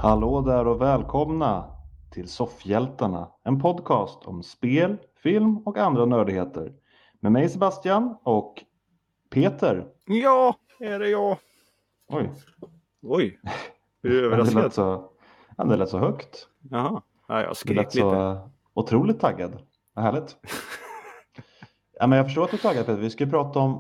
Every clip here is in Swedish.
Hallå där och välkomna till Soffhjältarna, en podcast om spel, film och andra nördigheter. Med mig Sebastian och Peter. Ja, är det jag. Oj, Oj, är du det överraskad? lät så högt. Jaha, ja, jag Du skrek lät så lite. otroligt taggad. Vad härligt. Ja, men jag förstår att du är taggad, Peter. Vi ska ju prata om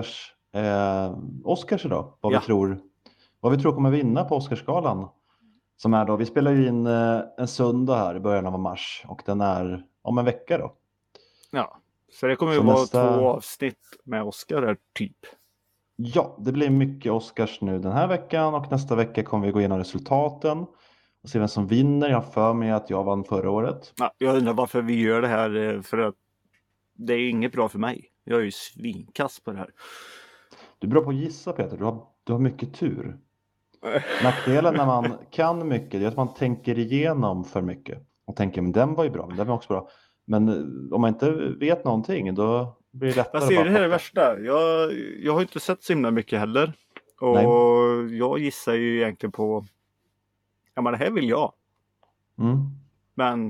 Oscars idag. Vad Ja. vi tror kommer vinna på Oscarsgalan. Som är då, vi spelar ju in en söndag här i början av mars och den är om en vecka då. Ja, så det kommer ju Så vara nästa- 2 avsnitt med Oscar där, typ. Ja, det blir mycket Oscars nu den här veckan och nästa vecka kommer vi gå igenom resultaten och se vem som vinner. Jag har för mig att jag vann förra året. Ja, jag undrar varför vi gör det här, för att det är inget bra för mig. Jag är ju svinkass på det här. Du är bra på att gissa, Peter, du har mycket tur. Nackdelen när man kan mycket är att man tänker igenom för mycket och tänker men den var ju bra, men den var också bra. Men om man inte vet någonting då blir det lättare. Fast det är ju det här är det fatta. värsta. Jag har inte sett så himla mycket heller. Och Nej. jag gissar ju egentligen på, ja men det här vill jag. Mm. Men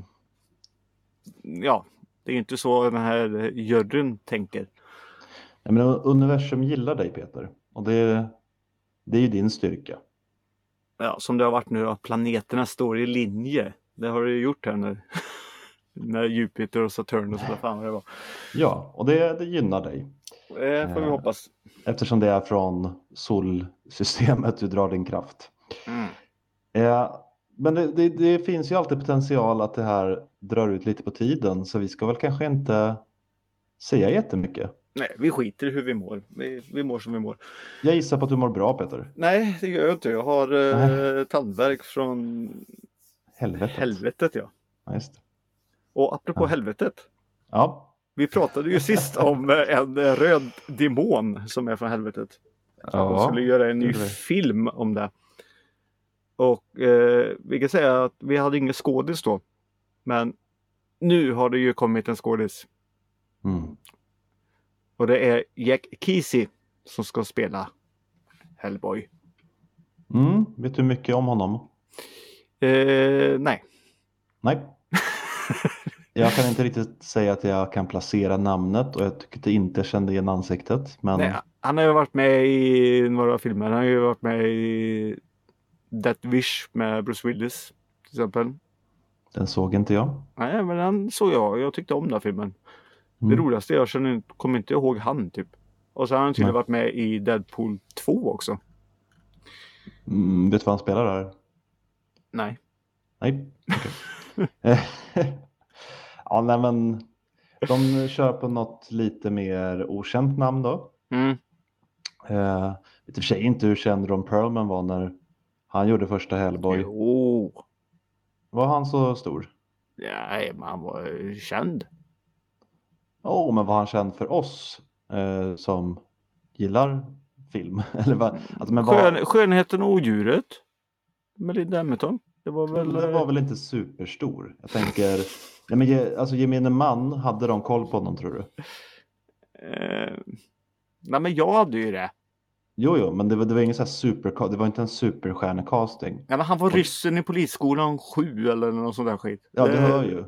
ja, det är ju inte så den här juryn tänker. Ja, men universum gillar dig, Peter, och det är ju din styrka. Ja, som det har varit nu att planeterna står i linje. Det har det ju gjort här nu. När Jupiter och Saturnus och vad fan det var. Ja, och det gynnar dig. Det får vi hoppas. Eftersom det är från solsystemet du drar din kraft. Mm. Men det finns ju alltid potential att det här drar ut lite på tiden. Så vi ska väl kanske inte säga jättemycket. Nej, vi skiter i hur vi mår. Vi mår som vi mår. Jag gissar på att du mår bra, Peter. Nej, det gör jag inte. Jag har tandvärk från helvetet, ja. Ja, just det. Och apropå helvetet. Ja. Vi pratade ju sist om en röd demon som är från helvetet. De skulle göra en ny film om det. Och vi kan säga att vi hade ingen skådis då. Men nu har det ju kommit en skådis. Mm. Och det är Jack Kesey som ska spela Hellboy. Vet du mycket om honom? Nej. Nej. Jag kan inte riktigt säga att jag kan placera namnet och jag tycker inte jag kände igen ansiktet. Men... Nej, han har ju varit med i några filmer. Han har ju varit med i Death Wish med Bruce Willis till exempel. Den såg inte jag. Nej, men den såg jag. Jag tyckte om den filmen. Det roligaste jag kommer inte ihåg han typ. Och så har han tydligen varit med i Deadpool 2 också. Vet du vad han spelar där? Nej. Nej, okej. Ja, nej, men de kör på något lite mer okänt namn då. Vet i och för sig inte hur känd Ron Perlman var när han gjorde första Hellboy. Jo. Var han så stor? Nej, men han var känd. Men var han känd för oss som gillar film? Eller Skönheten och odjuret med Linda Hamilton. Det var väl inte superstor. Jag tänker, alltså gemene man, hade de koll på honom tror du? Nej, men jag hade ju det. Jo, men det var ingen så här det var inte en superstjärnecasting. Ja, men han var ryssen i polisskolan 7 eller något sånt där skit. Ja, du hör ju.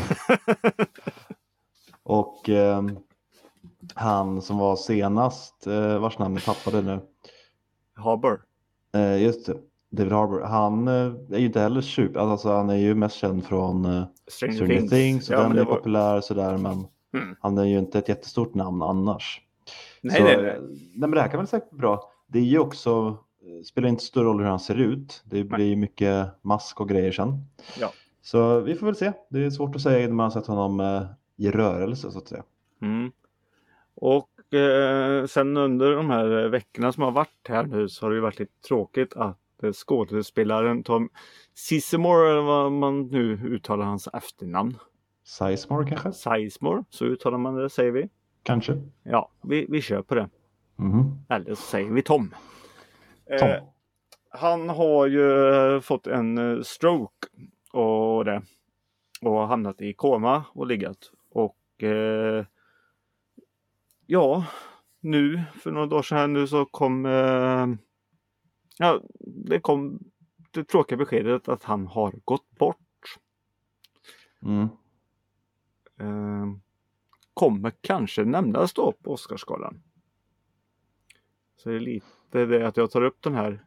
Och han som var senast, vars namn jag tappade nu. Harbour. Just det, David Harbour. Han är ju inte heller super. Alltså han är ju mest känd från Stranger Things. Ja, den är populär sådär, men han är ju inte ett jättestort namn annars. Nej, men det här kan väl säkert bli bra. Det är ju också, spelar inte stor roll hur han ser ut. Det blir mycket mask och grejer sen. Ja. Så vi får väl se. Det är svårt att säga innan man har sett honom i rörelse så att säga. Och sen under de här veckorna som har varit här nu så har det ju varit lite tråkigt att skådespelaren Tom Sizemore, eller vad man nu uttalar hans efternamn. Sizemore kanske? Sizemore, så uttalar man det, säger vi. Kanske. Ja, vi kör på det. Eller så säger vi Tom. Tom. Han har ju fått en stroke och hamnat i koma och liggat. Och nu för några dagar sedan nu så kom det det tråkiga beskedet att han har gått bort. Kommer kanske nämnas då på Oscarsgalan. Så det är lite det att jag tar upp den här.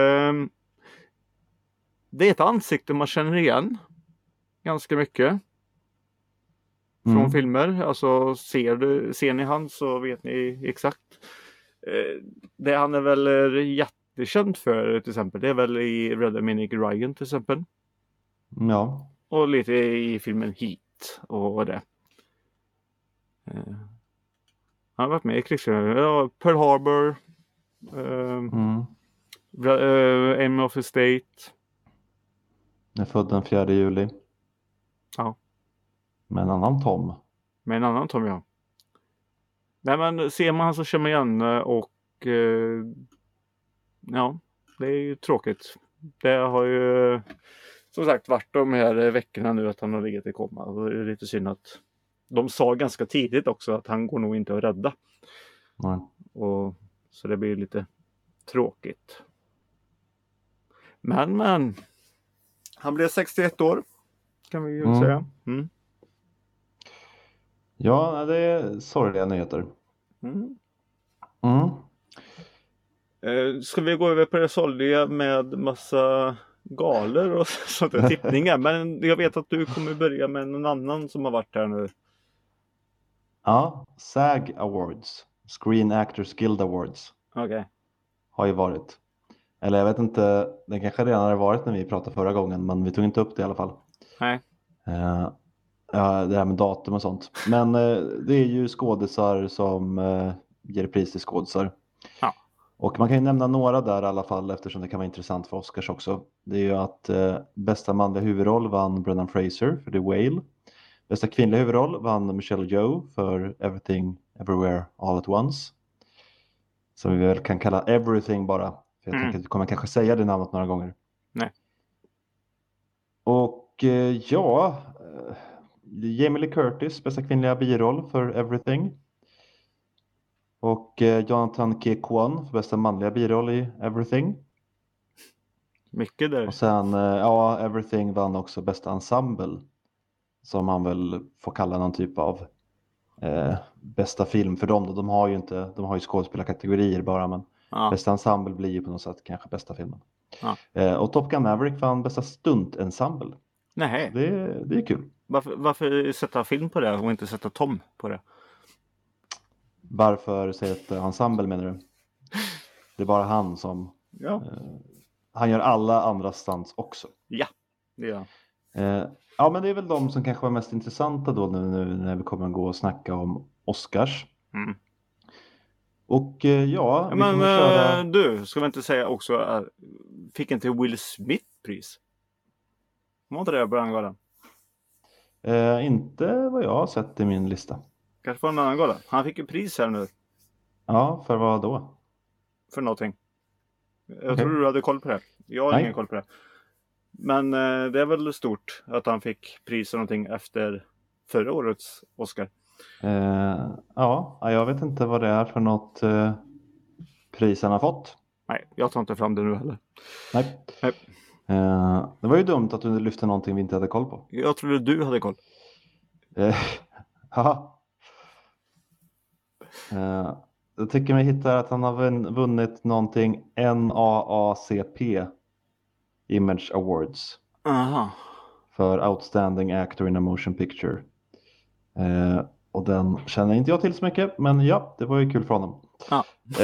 Det är ett ansikte man känner igen ganska mycket från filmer. Alltså ser ni han så vet ni exakt. Det han är väl jättekänd för till exempel. Det är väl i Red Dominic Ryan till exempel. Ja. Och lite i filmen Heat och det. Han har varit med i krigsfilmer. Pearl Harbor. Aim of the State. Jag är född den 4 juli. Ja. Med en annan Tom. Ja. Nej, men ser man han så känner man igen och ja, det är ju tråkigt. Det har ju som sagt varit de här veckorna nu att han har legat i koma. Och det är lite synd att de sa ganska tidigt också att han går nog inte att rädda. Nej. Och så det blir lite tråkigt. Men han blev 61 år kan vi ju säga. Ja, det är sorgliga nyheter. Ska vi gå över på det sorgliga med massa galor och sånt där tippningar. Men jag vet att du kommer börja med någon annan som har varit här nu. Ja, SAG Awards. Screen Actors Guild Awards. Okej. Har ju varit. Eller jag vet inte, det kanske redan har varit när vi pratade förra gången. Men vi tog inte upp det i alla fall. Nej. Ja, det här med datum och sånt. Men det är ju skådisar som ger pris till skådisar. Ja. Och man kan ju nämna några där i alla fall eftersom det kan vara intressant för Oscars också. Det är ju att bästa manliga huvudroll vann Brendan Fraser för The Whale. Bästa kvinnliga huvudroll vann Michelle Yeoh för Everything Everywhere All at Once. Som vi väl kan kalla Everything bara. För jag tänker att vi kommer kanske säga det namnet några gånger. Nej. Och Jamie Lee Curtis, bästa kvinnliga biroll för Everything. Och Jonathan Ke Kwon för bästa manliga biroll i Everything. Mycket där. Och sen, Everything vann också bästa ensemble. Som man väl får kalla någon typ av bästa film för dem. De har ju skådespelarkategorier bara, men bästa ensemble blir ju på något sätt kanske bästa filmen. Och Top Gun Maverick vann bästa stuntensemble. Nej. Det är kul. Varför sätta film på det och inte sätta Tom på det? Varför säga ett ensemble menar du? Det är bara han som... Ja. Han gör alla andra stunts också. Ja, det gör han. Ja, men det är väl de som kanske var mest intressanta då nu när vi kommer att gå och snacka om Oscars. Och vi kommer köra... Du, ska vi inte säga också, fick inte Will Smith pris? Var inte det på den galan? Inte vad jag har sett i min lista. Kanske på en annan gala. Han fick ju pris här nu. Ja, för vad då? För någonting. Jag tror du hade koll på det. Jag har ingen koll på det. Men det är väl stort att han fick pris eller någonting efter förra årets Oscar. Jag vet inte vad det är för något pris han har fått. Nej, jag tar inte fram det nu heller. Nej. Det var ju dumt att du lyfte någonting vi inte hade koll på. Jag trodde du hade koll. Jag tycker vi hittar att han har vunnit någonting NAACP Image Awards. Aha. För Outstanding Actor in a Motion Picture. Och den känner inte jag till så mycket, men ja, det var ju kul för honom. Ja.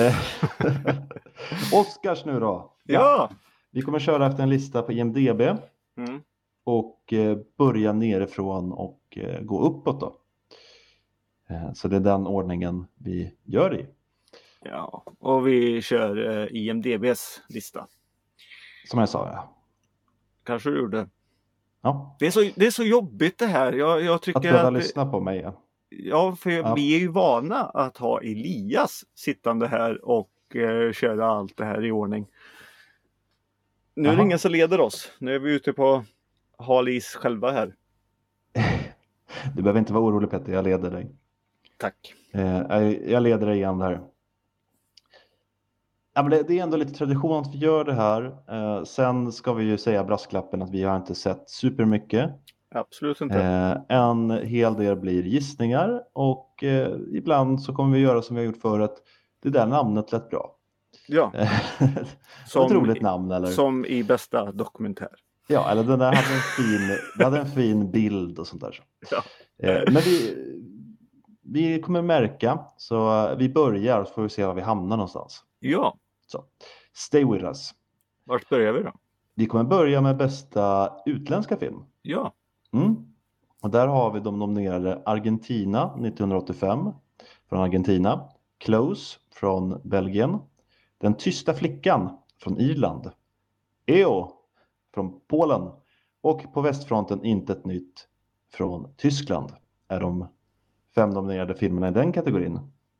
Oscars nu då. Ja. Vi kommer köra efter en lista på IMDb. Och börja nerifrån och gå uppåt då. Så det är den ordningen vi gör i. Ja, och vi kör IMDBs lista. Som jag sa, ja. Kanske du gjorde. Ja. Det är så jobbigt det här. Jag tycker att behöva lyssna på mig, ja. Ja, för vi är ju vana att ha Elias sittande här och köra allt det här i ordning. Nu är det ingen som leder oss. Nu är vi ute på hal is själva här. Du behöver inte vara orolig, Petter, jag leder dig. Tack. Jag leder dig igen här. Ja, men det är ändå lite tradition att vi gör det här. Sen ska vi ju säga brasklappen att vi har inte sett supermycket. Absolut inte. En hel del blir gissningar och ibland så kommer vi göra som vi har gjort förut. Det där namnet lät bra. Ja. Ett roligt namn eller? Som i bästa dokumentär. Ja, eller den där hade en fin bild och sånt där. Ja. Men vi kommer märka, så vi börjar så får vi se var vi hamnar någonstans. Ja. Så, stay with us. Vart börjar vi då? Vi kommer börja med bästa utländska film. Ja. Och där har vi de nominerade Argentina 1985 från Argentina, Close från Belgien, Den tysta flickan från Irland, EO från Polen och på västfronten Intet nytt från Tyskland är de 5 nominerade filmerna i den kategorin.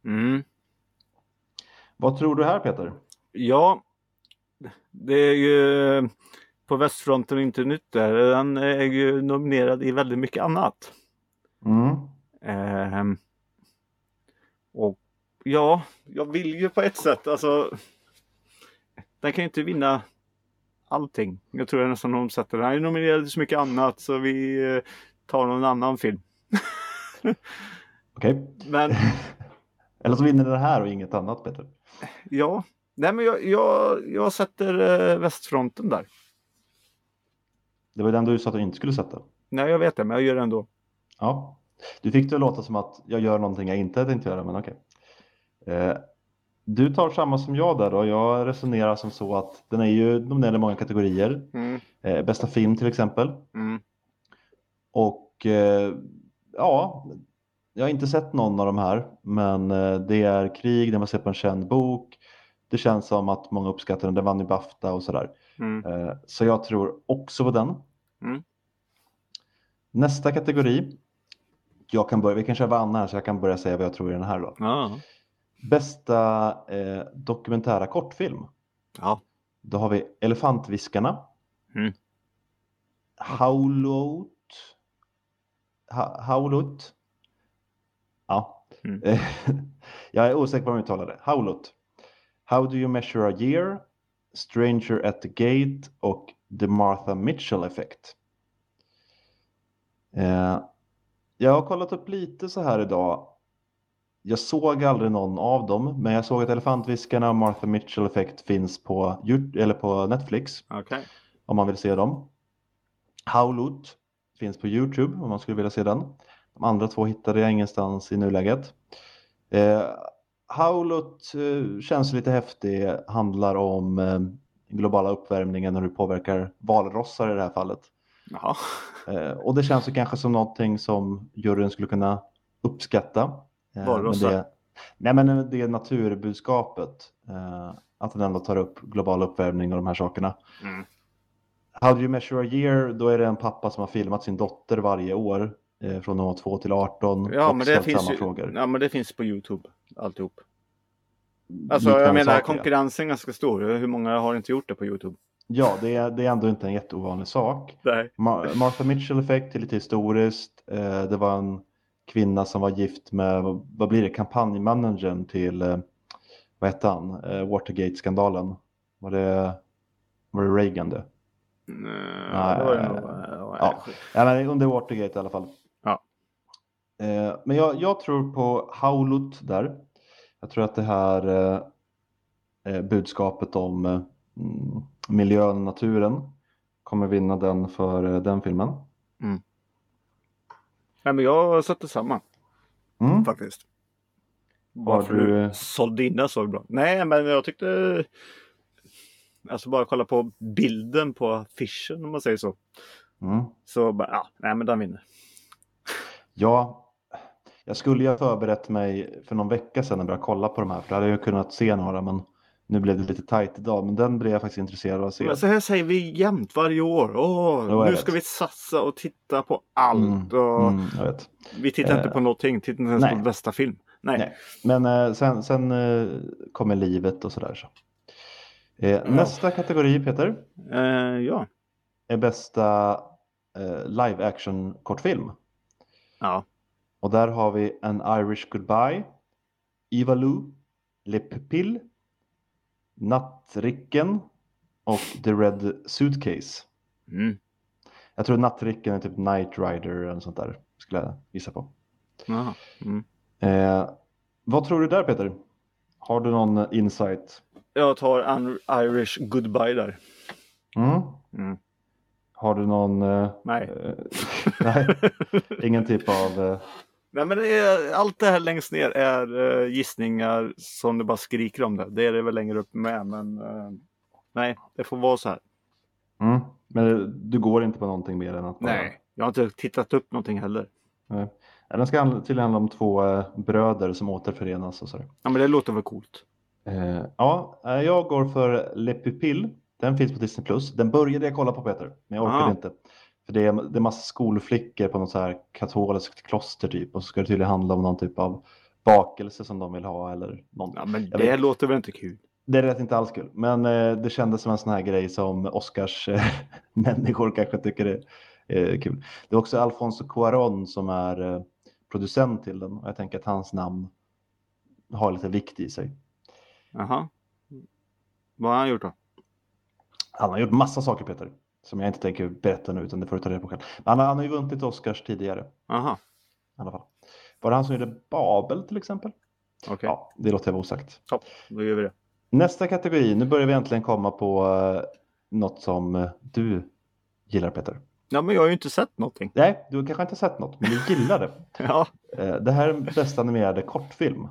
Vad tror du här, Peter? Ja, det är ju på västfronten inte nytt där. Den är ju nominerad i väldigt mycket annat. Och ja, jag vill ju på ett sätt, alltså den kan ju inte vinna allting. Jag tror nästan de sätter den är nominerad i så mycket annat så vi tar någon annan film. Okej. Men eller så vinner det här och inget annat, Peter. Ja, nej men jag sätter västfronten där. Det var den du sa att du inte skulle sätta. Nej, jag vet det, men jag gör det ändå. Ja, du fick det att låta som att jag gör någonting jag inte tänkte göra, men okej. Du tar samma som jag där då. Jag resonerar som så att den är ju nominerad i många kategorier. Bästa film till exempel. Och ja, jag har inte sett någon av de här. Men det är krig, den var sett på en känd bok. Det känns som att många uppskattar den. Den vann i BAFTA och sådär. Så jag tror också på den. Nästa kategori. Vi kan köra varannan här så jag kan börja säga vad jag tror i den här då. Bästa dokumentära kortfilm. Ja. Då har vi Elefantviskarna. Howlot. Ja. Jag är osäker på om jag uttalar det. Howlot. How do you measure a year? Stranger at the gate och The Martha Mitchell effect. Jag har kollat upp lite så här idag. Jag såg aldrig någon av dem, men jag såg att Elefantviskarna och Martha Mitchell effect finns på Netflix. Okay. Om man vill se dem. Howlot finns på YouTube om man skulle vilja se den. De andra 2 hittade jag ingenstans i nuläget. Howlot känns lite häftig. Handlar om globala uppvärmningen och hur det påverkar valrossar i det här fallet. Jaha. Och det känns ju kanske som någonting som juryn skulle kunna uppskatta. Men det är naturbudskapet. Att den ändå tar upp global uppvärmning och de här sakerna. How do you measure a year? Då är det en pappa som har filmat sin dotter varje år. Från 2 till 18. Ja, och men det finns samma frågor. Ja, men det finns på YouTube. Alltihop. Alltså jag menar konkurrensen är ganska stor. Hur många har inte gjort det på YouTube? Ja, det är ändå inte en jätteovanlig sak. Nej. Martha Mitchell effekt är lite historiskt. Det var en kvinna som var gift med, vad blir det, kampanjmanagern till, vad hette han, Watergate-skandalen. Var det Reagan det? Nej, det var det nog. Ja, men under Watergate i alla fall. Ja. Men jag tror på Howlot där. Jag tror att det här budskapet om miljön och naturen kommer vinna den för den filmen. Nej, men jag satte samma. Faktiskt. Varför du sålde dina så bra? Nej, men jag tyckte... Alltså bara kolla på bilden på affischen om man säger så. Så bara, nej men den vinner. Ja, jag skulle ju ha förberett mig för någon vecka sedan när jag började kolla på de här. För då hade jag kunnat se några, men nu blev det lite tajt idag. Men den blev jag faktiskt intresserad av att se. Men så här säger vi jämt varje år. Nu ska vi satsa och titta på allt. Jag vet. Vi tittar inte på någonting, tittar inte ens på bästa film. Nej. Men sen kommer livet och sådär. Så. Nästa kategori, Peter. Ja. Är bästa live action kortfilm. Ja. Och där har vi An Irish Goodbye, Eva Lou, Le Pupille, Nattricken och The Red Suitcase. Jag tror Nattricken är typ Knight Rider eller sånt där, skulle jag gissa på. Vad tror du där, Peter? Har du någon insight? Jag tar An Irish Goodbye där. Har du någon... Nej. Nej, ingen typ av... Nej, men allt det här längst ner är gissningar som du bara skriker om det. Det är det väl längre upp med, men nej, det får vara så här. Men du går inte på någonting mer än att... Nej, jag har inte tittat upp någonting heller. Nej. Den ska tydligen handla om 2 bröder som återförenas och så. Ja, men det låter väl coolt. Ja, jag går för Le Pupille. Den finns på Disney+. Den började jag kolla på, Peter, men jag orkade inte. För det är massa skolflickor på något så här katolskt kloster typ. Och så ska det tydligen handla om någon typ av bakelse som de vill ha eller någon. Ja, men det låter väl inte kul. Det är inte alls kul. Men det kändes som en sån här grej som Oscars människor kanske tycker är kul. Det är också Alfonso Cuarón som är producent till den. Och jag tänker att hans namn har lite vikt i sig. Jaha. Vad har han gjort då? Han har gjort massa saker, Peter, som jag inte tänker berätta nu, utan det får du ta reda på själv. Men han har ju vunnit Oscars tidigare. Aha. I alla fall. Var det han som gjorde Babel till exempel? Okay. Ja, det låter jag vara osagt. Ja, då gör vi det. Nästa kategori. Nu börjar vi äntligen komma på något som du gillar, Peter. Ja, men jag har ju inte sett någonting. Nej, du kanske inte sett något, men du gillar det. Ja. Det här är bästa animerade kortfilm.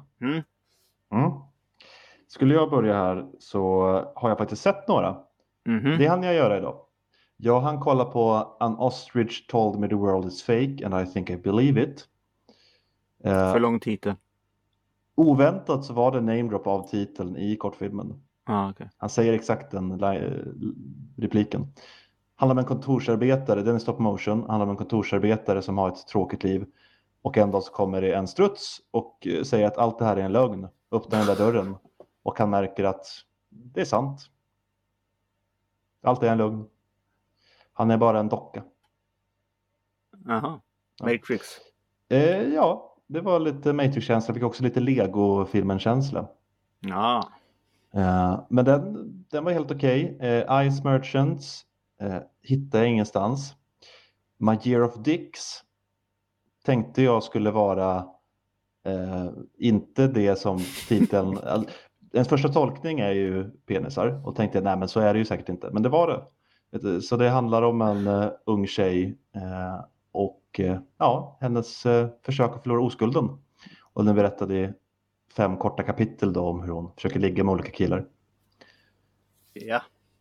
Skulle jag börja här så har jag faktiskt sett några. Det hann jag göra idag. Jag hann kolla på An Ostrich Told Me The World Is Fake and I Think I Believe It. För lång titel. Oväntat så var det name drop av titeln i kortfilmen. Okay. Han säger exakt den repliken. Handlar om en kontorsarbetare, den är stop motion. Handlar om en kontorsarbetare som har ett tråkigt liv. Och en dag så kommer det en struts och säger att allt det här är en lögn. Öppnar den där dörren. Och han märker att det är sant. Allt är en lögn. Han är bara en docka. Jaha, Matrix. Ja, det var lite Matrix-känsla. Fick också lite Lego-filmen-känsla. Ja. Men den var helt okej. Ice Merchants hittade jag ingenstans. My Year of Dicks tänkte jag skulle vara inte det som titeln... En första tolkning är ju penisar. Och tänkte jag, nej men så är det ju säkert inte. Men det var det. Så det handlar om en ung tjej och hennes försök att förlora oskulden. Och den berättade i 5 korta kapitel då om hur hon försöker ligga med olika killar. Ja.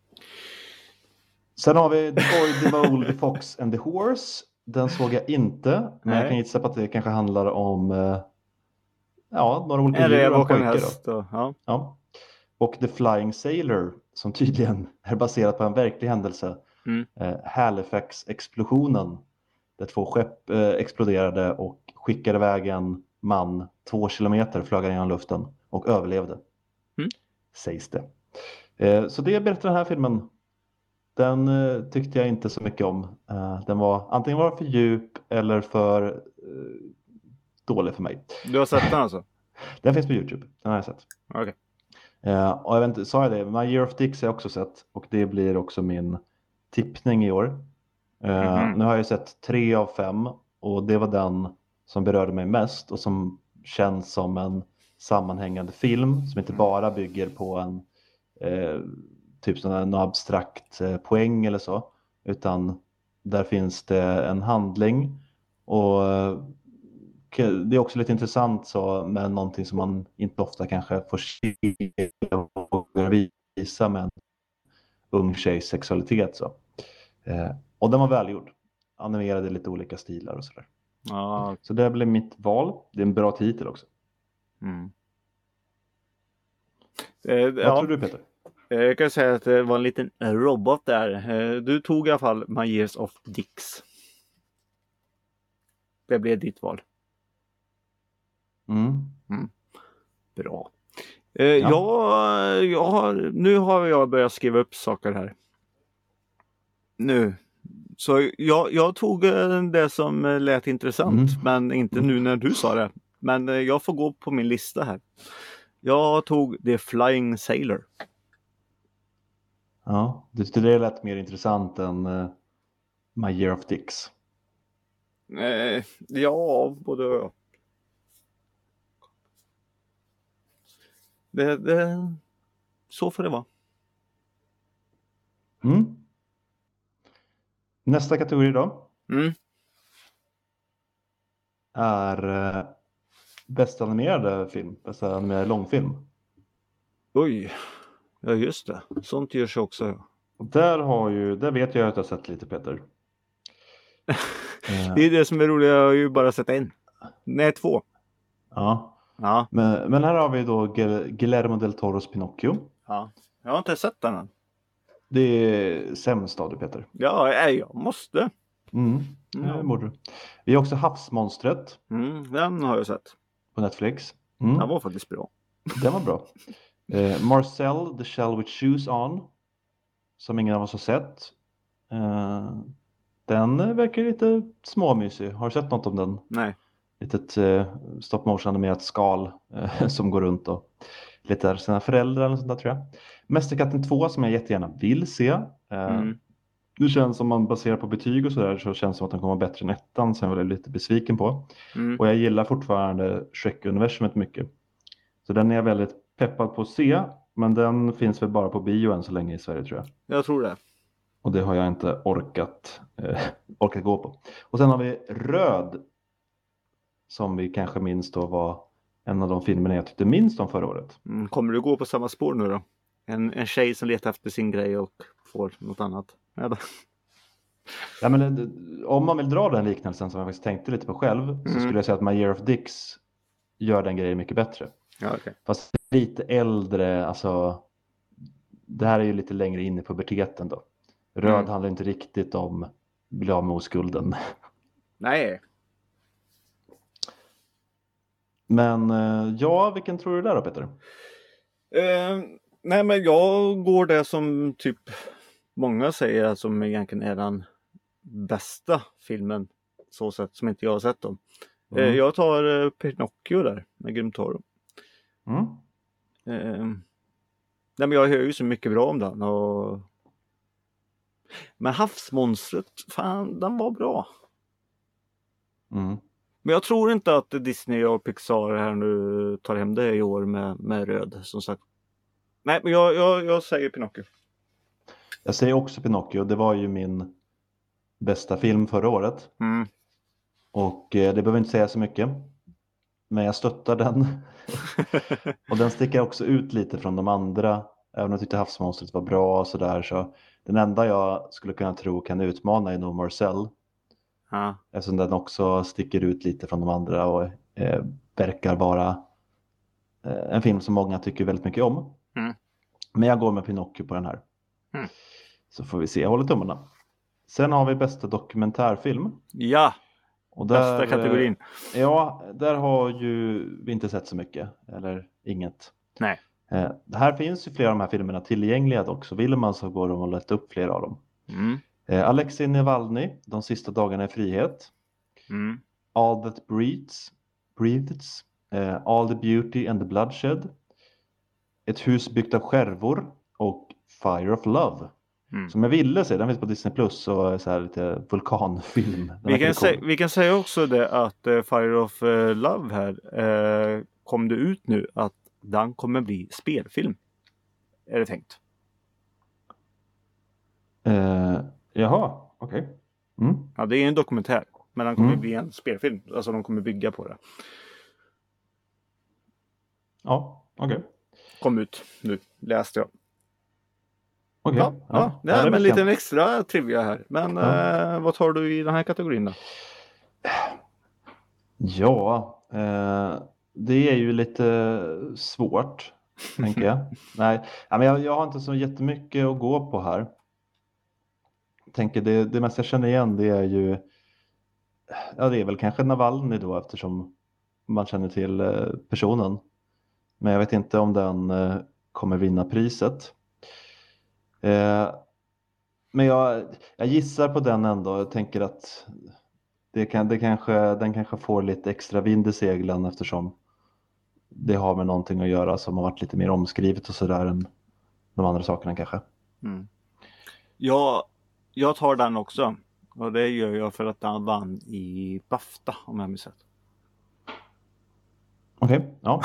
Sen har vi The Boy, the Mole, the Fox and the Horse. Den såg jag inte. Men jag kan gissa på att det kanske handlar om några olika djur och en häst. Ja. Och The Flying Sailor som tydligen är baserat på en verklig händelse. Halifax-explosionen. Där 2 skepp exploderade och skickade iväg en man 2 kilometer, flög genom luften och överlevde. Sägs det. Så det berättar den här filmen. Den tyckte jag inte så mycket om. Den var antingen var för djup eller för dålig för mig. Du har sett den alltså? Den finns på YouTube. Den har jag sett. Okej. Och jag vet inte, sa jag det? My Year of Dicks har jag också sett. Och det blir också min tippning i år. Nu har jag sett 3 av 5. Och det var den som berörde mig mest. Och som känns som en sammanhängande film. Som inte bara bygger på en typ sån en abstrakt poäng eller så. Utan där finns det en handling. Och det är också lite intressant så med någonting som man inte ofta kanske får se och visa med en ung tjejs sexualitet så. Och den var välgjord. Animerade lite olika stilar och sådär. Ja. Så det blev mitt val. Det är en bra titel också. Vad tror du, Peter? Jag kan säga att det var en liten robot där. Du tog i alla fall My Years of Dicks. Det blev ditt val. Bra. Nu har jag börjat skriva upp saker här. Nu. Så jag tog det som lät intressant. Men inte nu när du sa det. Men jag får gå på min lista här. Jag tog The Flying Sailor. Ja, det lät mer intressant än My Year of Dicks. Ja, både det så får det vara. Nästa kategori då är bästa animerade film, bästa animerade långfilm. Oj, ja just det. Sånt görs också. Där vet jag att jag har sett lite, Peter. Det är det som är roligt, jag har ju bara sett en. Nej, 2. Ja. Ja. Men här har vi då Guillermo del Toros Pinocchio. Ja. Jag har inte sett den än. Det är sämst av det, Peter. Ja, jag måste. Det borde du. Vi har också Havsmonstret. Den har jag sett. På Netflix. Den var faktiskt bra. Den var bra. Marcel, The Shell with Shoes On. Som ingen av oss har sett. Den verkar lite småmysig. Har du sett något om den? Nej. Litet stop motion animerat skal som går runt och letar sina föräldrar eller sånt där, tror jag. Mästerkatten 2 som jag jättegärna vill se. Det känns som man baserar på betyg och sådär, så känns det som att den kommer bättre än ettan, som jag var lite besviken på. Och jag gillar fortfarande Shrek-universumet mycket. Så den är jag väldigt peppad på att se, men den finns väl bara på bio än så länge i Sverige, tror jag. Jag tror det. Och det har jag inte orkat gå på. Och sen har vi Röd, som vi kanske minns då var en av de filmerna jag tyckte minst om förra året. Kommer du gå på samma spår nu då? En tjej som letar efter sin grej och får något annat. Ja, men om man vill dra den liknelsen som jag faktiskt tänkte lite på själv, så skulle jag säga att My Year of Dicks gör den grejen mycket bättre. Ja, okay. Fast lite äldre, alltså det här är ju lite längre in i puberteten då. Röd handlar inte riktigt om bli av med oskulden. Nej. Men ja, vilken tror du där då, Peter? Nej, men jag går det som typ många säger som egentligen är den bästa filmen så sätt som inte jag har sett dem. Jag tar Pinocchio där med Guillermo del Toro. Nej, men jag hör ju så mycket bra om den och... Men Havsmonstret, fan, den var bra. Men jag tror inte att Disney och Pixar här nu tar hem det i år med Röd, som sagt. Nej, men jag säger Pinocchio. Jag säger också Pinocchio. Det var ju min bästa film förra året. Och det behöver inte säga så mycket. Men jag stöttar den. Och den sticker också ut lite från de andra. Även om jag tyckte Havsmonstret var bra och sådär. Så den enda jag skulle kunna tro kan utmana är nog Marcel. Eftersom den också sticker ut lite från de andra och verkar vara en film som många tycker väldigt mycket om. Men jag går med Pinocchio på den här. Så får vi se, jag håller tummarna. Sen har vi bästa dokumentärfilm. Ja, och där, bästa kategorin. Ja, där har ju vi inte sett så mycket. Eller inget. Nej. Här finns ju flera av de här filmerna tillgängliga dock. Så vill man så går de och leta upp flera av dem. Alexei Navalny, De sista dagarna i frihet. All that breathes. All the beauty and the bloodshed. Ett hus byggt av skärvor och Fire of Love. Som jag ville se, den finns på Disney Plus och så här lite vulkanfilm. Vi kan säga också det att Fire of Love här kom det ut nu att den kommer bli spelfilm. Är det tänkt? Jaha, okej. Ja, det är en dokumentär. Men den kommer bli en spelfilm. Alltså de kommer bygga på det. Ja, okej. Kom ut nu, läste jag. Okay. Ja, det är en liten extra trivia här. Men vad tar du i den här kategorin då? Ja, det är ju lite svårt, tänker jag. Nej, men jag har inte så jättemycket att gå på här. Jag tänker det mest jag känner igen, det är ju... Ja, det är väl kanske Navalny då, eftersom man känner till personen. Men jag vet inte om den kommer vinna priset. Men jag gissar på den ändå. Jag tänker att den kanske får lite extra vind i seglen, eftersom det har med någonting att göra som har varit lite mer omskrivet och sådär än de andra sakerna kanske. Jag tar den också. Och det gör jag för att den vann i BAFTA, om jag minns rätt. Okej, ja.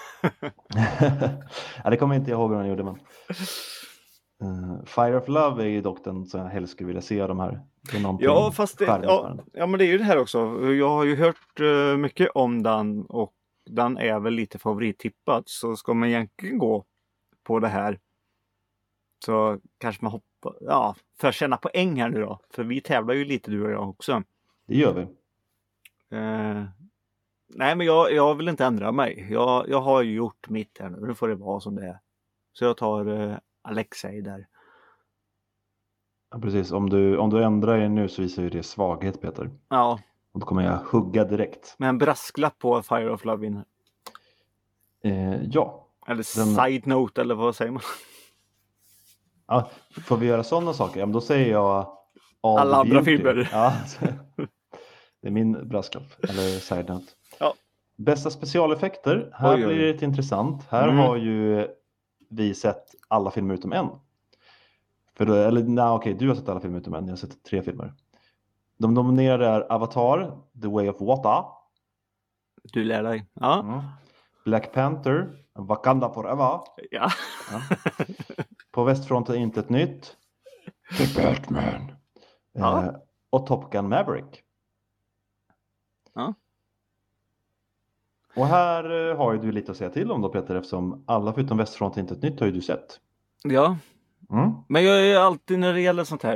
Ja. Det kommer inte jag ihåg vad den gjorde, men Fire of Love är ju dock den som jag helst skulle vilja se av de här. Det är ja, fast men det är ju det här också. Jag har ju hört mycket om den och den är väl lite favorittippad. Så ska man egentligen gå på det här så kanske man hoppar, för att tjäna poäng här nu då. För vi tävlar ju lite, du och jag också. Det gör vi. Nej, men jag vill inte ändra mig. Jag har ju gjort mitt här nu. Nu får det vara som det är. Så jag tar Alexei där. Ja, precis. Om du ändrar dig nu så visar ju det svaghet, Peter. Ja. Och då kommer jag hugga direkt. Med en brasklapp på Fire of Love vinner. Ja. Eller side note, eller vad säger man? Ja, får vi göra sådana saker? Ja, men då säger jag alla andra filmer. Ja, det är min brasklapp. Eller side note. Ja. Bästa specialeffekter. Här blir det lite intressant. Här har ju vi sett alla filmer utom en. Du har sett alla filmer utom en. Jag har sett 3 filmer. De nominerade är Avatar, The Way of Water. Du lär dig. Ja. Black Panther, Wakanda Forever. Ja. På västfronten inte ett nytt. The Batman. Och Top Gun Maverick. Ja. Och här har ju du lite att säga till om då, Peter, eftersom alla förutom västfronten inte ett nytt har ju du sett. Ja. Men jag är alltid, när det gäller sånt här,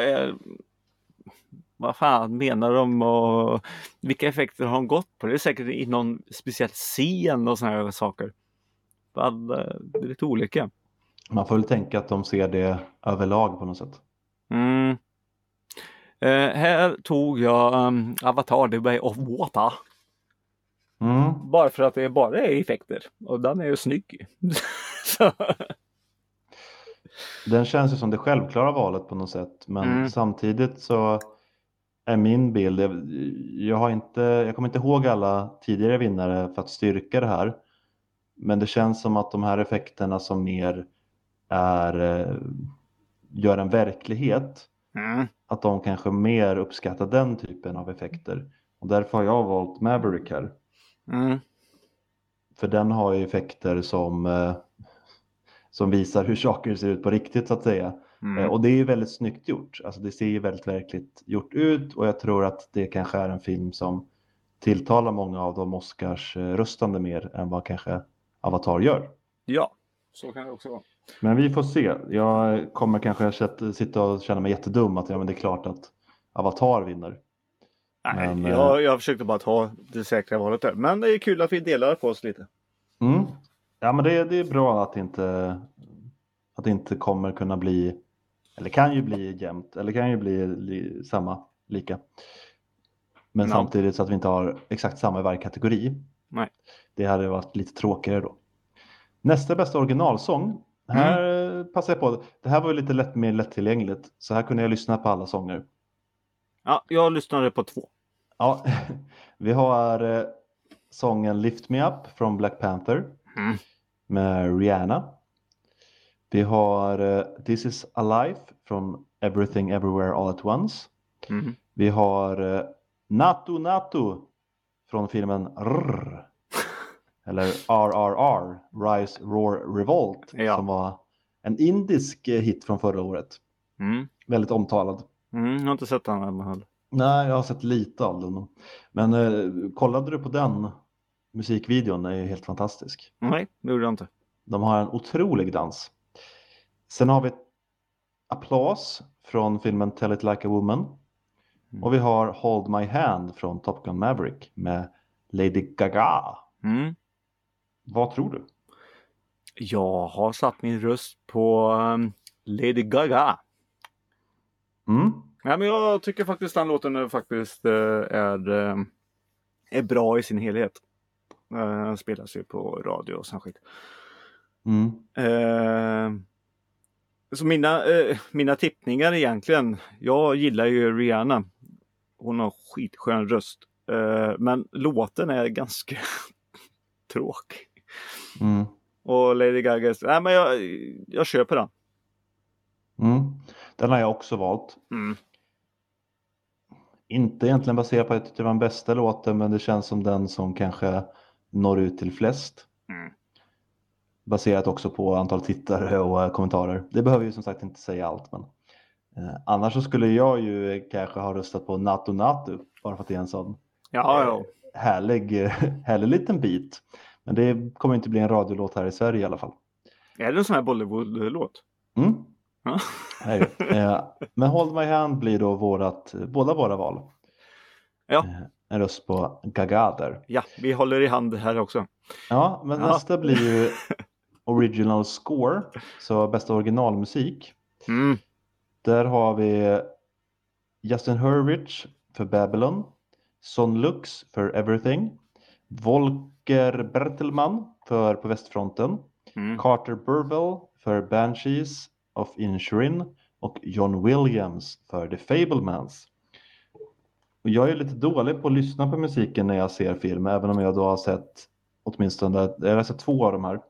vad fan menar de och vilka effekter har de gått på? Det är säkert i någon speciell scen och såna här saker. Det är lite olika. Man får väl tänka att de ser det överlag på något sätt. Här tog jag Avatar, The Way of Water. Bara för att det bara är effekter. Och den är ju snygg. Så. Den känns ju som det självklara valet på något sätt. Men samtidigt så är min bild, jag kommer inte ihåg alla tidigare vinnare för att styrka det här. Men det känns som att de här effekterna som mer gör en verklighet, att de kanske mer uppskattar den typen av effekter. Och därför har jag valt Maverick här. För den har ju effekter som visar hur saker ser ut på riktigt, så att säga. Och det är ju väldigt snyggt gjort. Alltså det ser ju väldigt verkligt gjort ut. Och jag tror att det kanske är en film som tilltalar många av de Oscars röstande mer än vad kanske Avatar gör. Ja, så kan det också vara. Men vi får se. Jag kommer kanske sitta och känna mig jättedum att men det är klart att Avatar vinner. Nej, men, jag försökte bara ta det säkra valet där. Men det är kul att vi delar på oss lite. Ja, men det är bra att det inte kommer kunna bli, eller kan ju bli jämnt, eller kan ju bli lika. Men samtidigt så att vi inte har exakt samma i varje kategori. Nej. Det hade varit lite tråkigare då. Nästa bästa originalsång. Här passar jag på. Det här var ju lite mer lättillgängligt. Så här kunde jag lyssna på alla sånger. Ja, jag lyssnade på 2. Ja, vi har sången Lift Me Up från Black Panther med Rihanna. Vi har This Is A Life från Everything Everywhere All At Once. Vi har Natu Natu från filmen Rrr. Eller RRR, Rise, Roar, Revolt. Som var en indisk hit från förra året. Väldigt omtalad. Jag har inte sett den här. Nej, jag har sett lite av den. Men kollade du på den musikvideon? Den är helt fantastisk. Nej, det gjorde jag inte. De har en otrolig dans. Sen har vi Applause från filmen Tell It Like a Woman. Och vi har Hold My Hand från Top Gun Maverick med Lady Gaga. Vad tror du? Jag har satt min röst på Lady Gaga. Ja, men jag tycker faktiskt den låten faktiskt är bra i sin helhet. Den spelas ju på radio och sånt skit. Så mina tippningar egentligen, jag gillar ju Rihanna. Hon har skitskön röst. Men låten är ganska tråkig. Och Lady Gaga, nej men jag köper den. Den har jag också valt. Inte egentligen baserat på att det var den bästa låten, men det känns som den som kanske når ut till flest. Baserat också på antal tittare och kommentarer. Det behöver ju som sagt inte säga allt, men annars så skulle jag ju kanske ha röstat på Natu Natu, bara för att det är en sån härlig liten bit. Men det kommer inte bli en radiolåt här i Sverige i alla fall. Är det en sån här Bollywood-låt? Men Hold My Hand blir då båda våra val. Ja. En röst på Gagader. Ja, vi håller i hand här också. Ja, men nästa blir ju Original Score, så bästa originalmusik. Där har vi Justin Hurwitz för Babylon, Son Lux för Everything, Volker Bertelman för På västfronten, Carter Burwell för Banshees of Inisherin och John Williams för The Fabelmans. Och jag är lite dålig på att lyssna på musiken när jag ser film, även om jag då har sett åtminstone, jag har sett 2 av de här.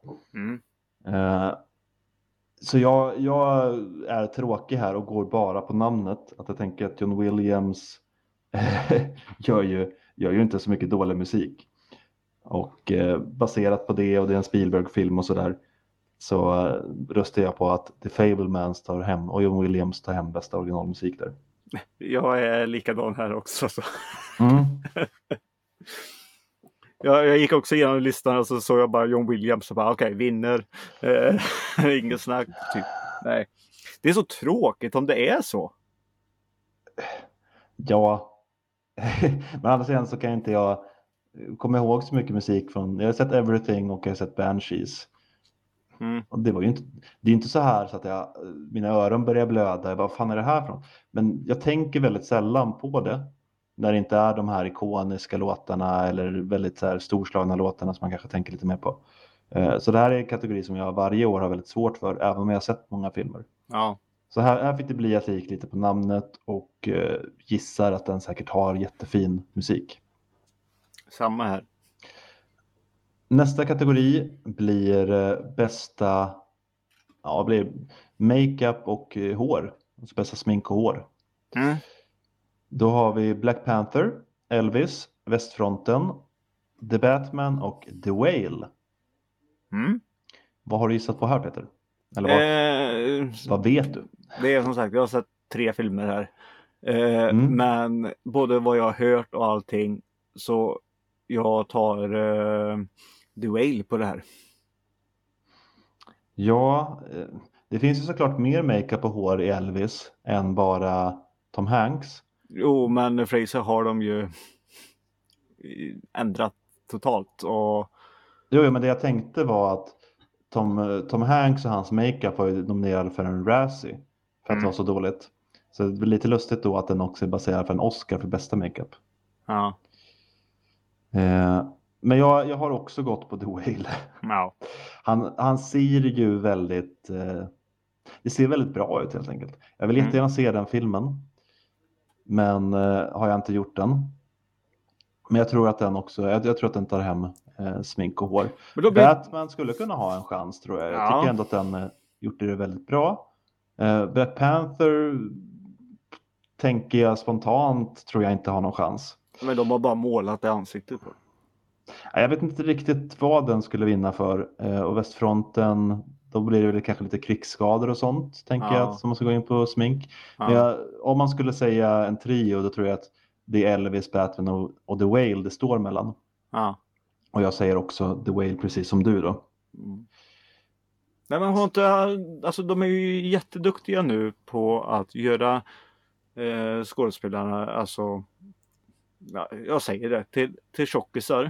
Så jag är tråkig här och går bara på namnet. Att jag tänker att John Williams gör ju inte så mycket dålig musik. Och baserat på det, och det är en Spielberg-film och sådär, så röstar jag på att The Fabelmans tar hem och John Williams tar hem bästa originalmusik där. Jag är likadan här också. Så. Jag gick också igenom listan och så såg jag bara John Williams och bara okej, vinner. Ingen snack. Typ. Nej. Det är så tråkigt om det är så. Ja. Men annars igen så kan inte jag komma ihåg så mycket musik från. Jag har sett Everything och jag har sett Banshees. Och det är inte så här så att mina öron börjar blöda. Vad fan är det här från? Men jag tänker väldigt sällan på det. När det inte är de här ikoniska låtarna eller väldigt så här storslagna låtarna som man kanske tänker lite mer på. Så det här är en kategori som jag varje år har väldigt svårt för, även om jag har sett många filmer. Ja. Så här fick det bli att jag gick lite på namnet och gissar att den säkert har jättefin musik. Samma här. Nästa kategori blir bästa blir makeup och hår. Alltså bästa smink och hår. Då har vi Black Panther, Elvis, Västfronten, The Batman och The Whale. Vad har du gissat på här, Peter? Eller vad vet du? Det är som sagt, jag har sett 3 filmer här. Men både vad jag har hört och allting, så jag tar The Whale på det här. Ja, det finns ju såklart mer makeup och hår i Elvis än bara Tom Hanks. Jo, men Fraser har de ju ändrat totalt. Och... Jo, men det jag tänkte var att Tom Hanks och hans makeup var ju nominerad för en Razzie för att det var så dåligt. Så det blir lite lustigt då att den också är baserad för en Oscar för bästa makeup. Ja. Men jag har också gått på The Whale. Ja. Han ser ju väldigt... det ser väldigt bra ut helt enkelt. Jag vill jättegärna se den filmen. Men har jag inte gjort den. Men jag tror att den också... Jag tror att den tar hem smink och hår. Batman skulle kunna ha en chans, tror jag. Jag tycker ändå att den gjort det väldigt bra. Black Panther tänker jag spontant, tror jag inte har någon chans. Men de har bara målat det ansiktet på. Jag vet inte riktigt vad den skulle vinna för. Och Västfronten, då blir det väl kanske lite krigsskador och sånt, tänker jag, som man ska gå in på smink. Men om man skulle säga en trio, då tror jag att det är Elvis, Batman och The Whale det står mellan. Och jag säger också The Whale precis som du då. Nej, men alltså de är ju jätteduktiga nu på att göra skådespelarna, alltså jag säger det, till tjockisar.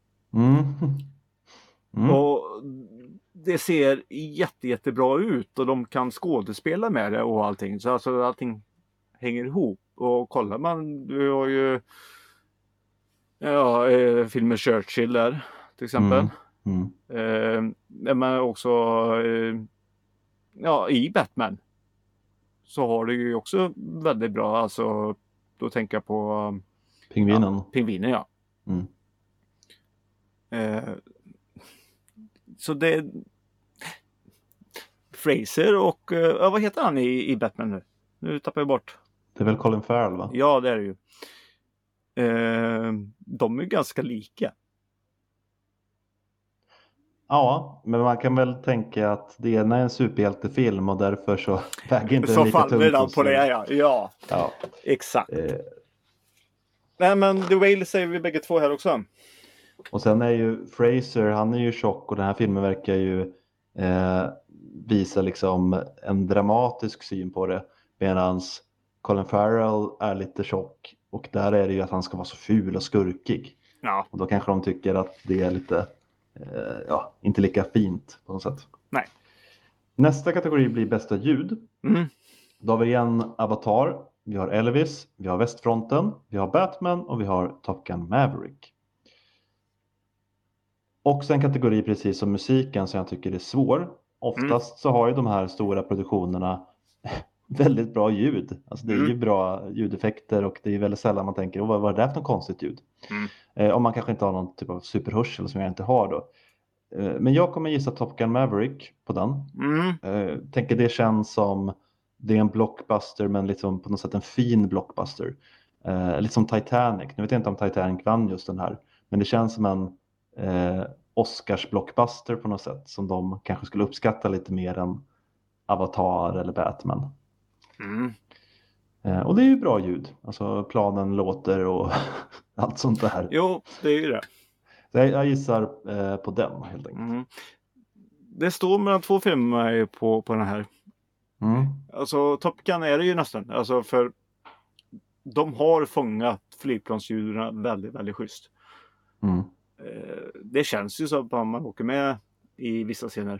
Och det ser jättebra ut och de kan skådespela med det och allting. Så alltså allting hänger ihop. Och kollar man, du har ju filmen Churchill där till exempel. Men också i Batman så har du ju också väldigt bra, alltså då tänker jag på Pingvinen, ja. Så det Fraser och vad heter han i Batman nu? Nu tappar jag bort. Det är väl Colin Farrell, va? Ja, det är det ju. De är ganska lika. Ja, men man kan väl tänka att det ena är en superhjältefilm och därför så väger inte så den lika tungt. Så faller den på det, ja. Exakt. Nej, men The Whale säger vi bägge två här också. Och sen är ju Fraser, han är ju tjock och den här filmen verkar ju visa liksom en dramatisk syn på det. Medan Colin Farrell är lite tjock och där är det ju att han ska vara så ful och skurkig. Ja. Och då kanske de tycker att det är lite, inte lika fint på något sätt. Nej. Nästa kategori blir bästa ljud. Då har vi igen Avatar, vi har Elvis, vi har Västfronten, vi har Batman och vi har Top Gun Maverick. Också en kategori precis som musiken som jag tycker är svår. Oftast så har ju de här stora produktionerna väldigt bra ljud. Alltså det är ju bra ljudeffekter och det är väldigt sällan man tänker vad är det för något konstigt ljud? Om man kanske inte har någon typ av superhörsel som jag inte har då. Men jag kommer gissa Top Gun Maverick på den. Tänker det känns som det är en blockbuster men liksom på något sätt en fin blockbuster. Lite som Titanic. Nu vet jag inte om Titanic vann just den här. Men det känns som en Oscars blockbuster på något sätt. Som de kanske skulle uppskatta lite mer än Avatar eller Batman. Och det är ju bra ljud. Alltså planen låter och allt sånt där. Jo, det är ju det. Så jag gissar på den helt enkelt. Det står mellan två filmer på den här. Alltså Top Gun är det ju nästan. Alltså för de har fångat flygplansljuden väldigt, väldigt schysst. Det känns ju så att man åker med i vissa scener.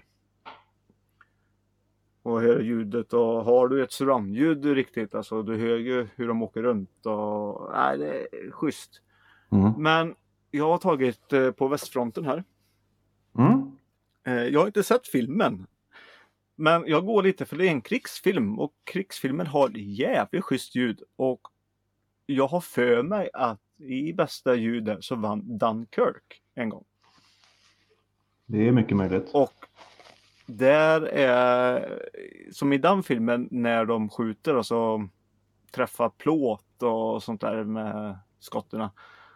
Och hör ljudet och har du ett surroundljud riktigt, alltså du hör ju hur de åker runt och det är schysst. Men jag har tagit på Västfronten här. Jag har inte sett filmen. Men jag går lite för det är en krigsfilm och krigsfilmen har jävligt schysst ljud och jag har för mig att i bästa ljudet så vann Dunkirk en gång. Det är mycket möjligt. Och där är som i den filmen när de skjuter och så träffar plåt och sånt där med skotterna.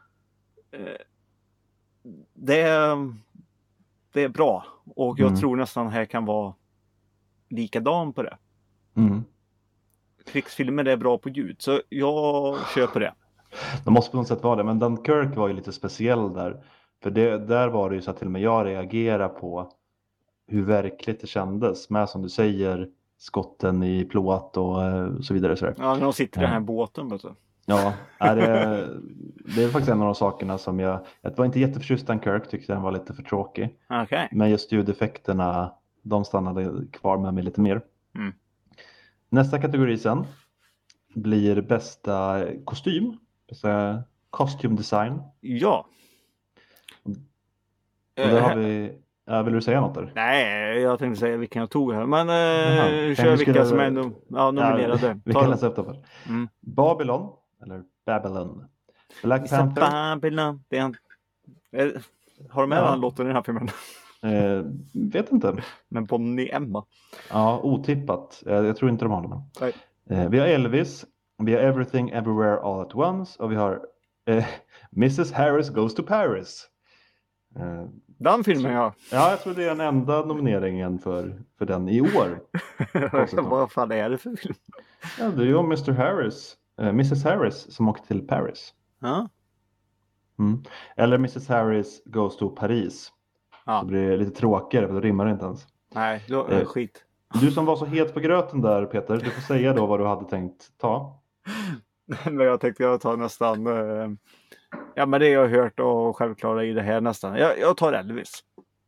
Det är bra och jag tror nästan här kan vara likadan på det. Krigsfilmer är bra på ljud så jag köper det. Det måste på något sätt vara det, men Dunkirk var ju lite speciell där. För där var det ju så att till och med jag reagerade på hur verkligt det kändes med, som du säger, skotten i plåt och så vidare. Så ja, när de sitter i den här båten. Vet du. Ja, det är faktiskt en av de sakerna som jag var inte jätteförtjust i Dunkirk, tyckte den var lite för tråkig. Okay. Men just ljudeffekterna, de stannade kvar med mig lite mer. Nästa kategori sen blir bästa kostym. Bästa costume design. Ja. Och där har vi... vill du säga något där? Nej, jag tänkte säga vilken jag tog här. Men kör vilka som är nominerade. Vi kan läsa upp det först. Babylon. Eller Babylon. Black Panther. Babylon. Har de med den låten i den här filmen? Vet inte. Men Bonnie Emma. Ja, otippat. Jag tror inte de har det. Men. Vi har Elvis. Vi har Everything Everywhere All at Once. Och vi har Mrs. Harris Goes to Paris. Den filmen, ja. Ja, jag tror det är den enda nomineringen för den i år. Vad fan är det för film? Ja, det är ju Mr. Harris. Mrs. Harris som åker till Paris. Ja. Eller Mrs. Harris Goes to Paris. Så blir det lite tråkigare för det rimmar inte ens. Nej, skit. Du som var så het på gröten där, Peter, du får säga då vad du hade tänkt ta. Men jag tänkte jag tar nästan... Ja, men det jag har hört och självklara i det här nästan. Jag tar Elvis.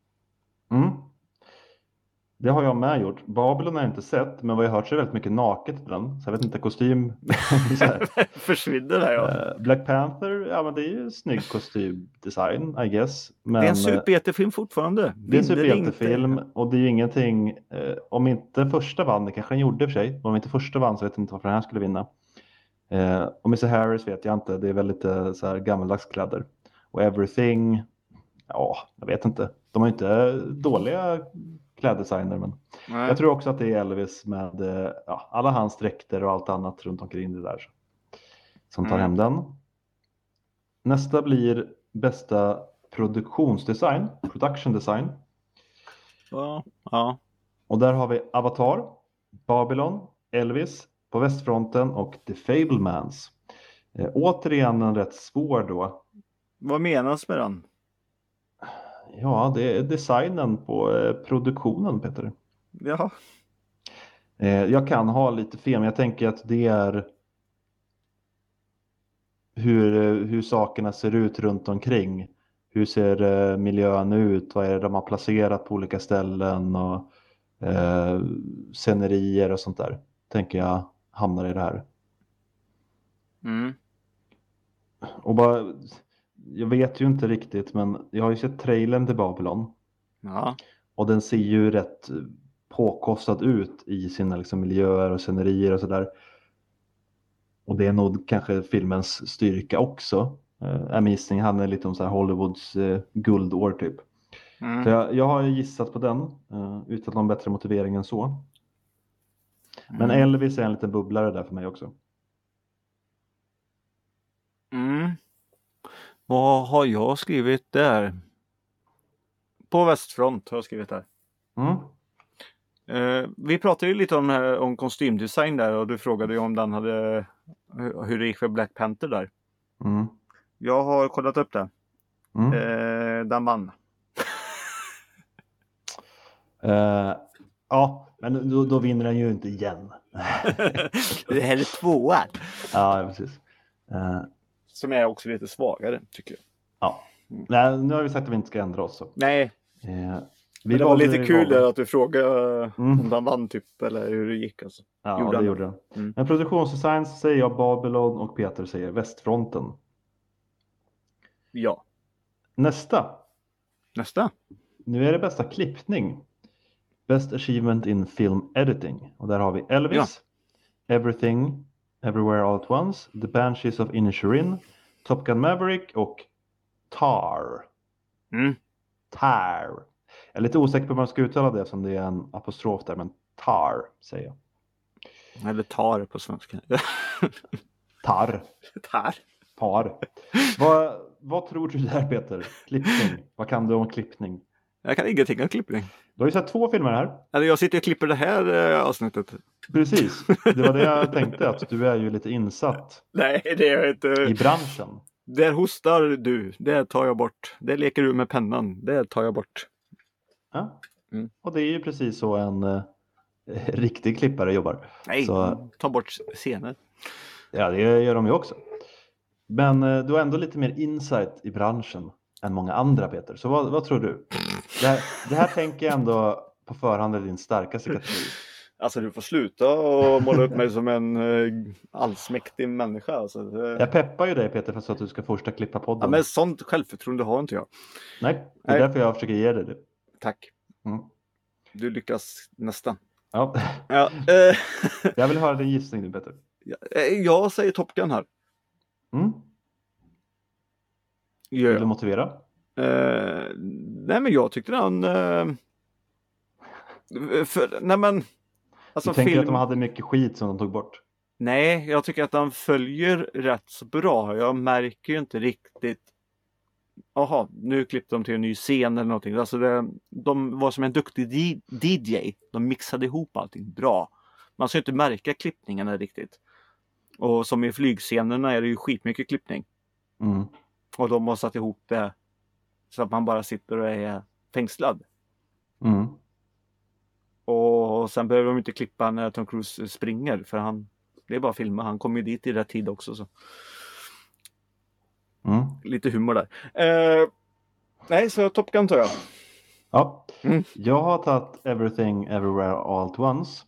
Det har jag med gjort. Babylon har jag inte sett, men vad jag hört så är väldigt mycket naket i den. Så jag vet inte, kostym. Försvinner det, ja. Black Panther, ja men det är ju snygg kostymdesign, I guess. Men, det är en superhjältefilm fortfarande. Det är en superhjältefilm och det är ju ingenting, om inte första vann, det kanske den gjorde för sig. Om inte första vann så vet jag inte varför den här skulle vinna. Och Mr. Harris vet jag inte, det är väl lite så här gammaldags kläder. Och Everything, ja, jag vet inte. De har ju inte dåliga kläddesigner, men Nej. Jag tror också att det är Elvis med alla hans dräkter och allt annat runt omkring det där som tar hem den. Nästa blir bästa produktionsdesign, production design. Ja. Och där har vi Avatar, Babylon, Elvis på västfronten och The Fabelmans. Återigen en rätt svår då. Vad menas med den? Ja, det är designen på produktionen, Peter. Jaha. Jag kan ha lite fel, men jag tänker att det är hur sakerna ser ut runt omkring. Hur ser miljön ut? Vad är det de har placerat på olika ställen? Och scenerier och sånt där. Tänker jag hamnar i det här. Och bara, jag vet ju inte riktigt, men jag har ju sett trailern till Babylon. Ja. Och den ser ju rätt påkostad ut i sina liksom miljöer och scenerier och sådär. Och det är nog kanske filmens styrka också. Amazing handlar lite om så här Hollywoods guldår typ. Så jag har gissat på den utan någon bättre motivering än så. Men Elvis är en liten bubblare där för mig också. Vad har jag skrivit där? På västfront har jag skrivit där. Vi pratade ju lite om kostymdesign där och du frågade ju om den hade hur det gick för Black Panther där. Jag har kollat upp det. Den vann. Ja, men då vinner den ju inte igen. Det här är tvåan. Ja, precis. Som är också lite svagare, tycker jag. Ja. Nej, nu har vi sagt att vi inte ska ändra oss. Så. Nej. Det var lite kul där att du frågade om den vann typ, eller hur det gick. Alltså. Ja, det gjorde den. Men produktionsdesign säger jag Babylon och Peter säger västfronten. Ja. Nästa. Nu är det bästa klippning. Best achievement in film editing. Och där har vi Elvis, Everything, Everywhere All at Once, The Banshees of Inisherin, Top Gun Maverick och Tar. Tar. Jag är lite osäker på hur man ska uttala det som det är en apostrof där, men Tar säger jag. Eller tar på svenska. Tar. Par. Vad tror du där, Peter? Klippning. Vad kan du om klippning? Jag kan ingenting om klippning. Du har ju sett 2 filmer här. Eller jag sitter och klipper det här avsnittet. Precis. Det var det jag tänkte, att du är ju lite insatt. Nej, det är jag inte. I branschen. Där hostar du. Det tar jag bort. Det leker du med pennan. Det tar jag bort. Ja. Och det är ju precis så en riktig klippare jobbar. Nej, ta bort scener. Ja, det gör de ju också. Men du har ändå lite mer insight i branschen än många andra, Peter. Så vad tror du? Det här tänker jag ändå på förhand är din starkaste kategori. Alltså du får sluta och måla upp mig som en allsmäktig människa. Alltså, Jag peppar ju dig, Peter, för att du ska fortsätta klippa podden. Ja, men sånt självförtroende har inte jag. Nej, det är därför jag försöker ge dig det. Tack. Du lyckas nästan. Ja. Jag vill höra din gissning nu, Peter. Jag säger Top Gun här. Vill du motivera? Nej, men jag tyckte den... Du tänker att de hade mycket skit som de tog bort? Nej, jag tycker att den följer rätt så bra. Jag märker ju inte riktigt... Jaha, nu klippte de till en ny scen eller någonting. Alltså de var som en duktig DJ. De mixade ihop allting bra. Man ska inte märka klippningarna riktigt. Och som i flygscenerna är det ju skitmycket klippning. Och de har satt ihop det så att man bara sitter och är fängslad. Och sen behöver de inte klippa när Tom Cruise springer. För det är bara filma. Han kommer ju dit i rätt tid också. Så. Lite humor där. Nej, så Top Gun tar jag. Ja, jag har tagit Everything Everywhere All at Once.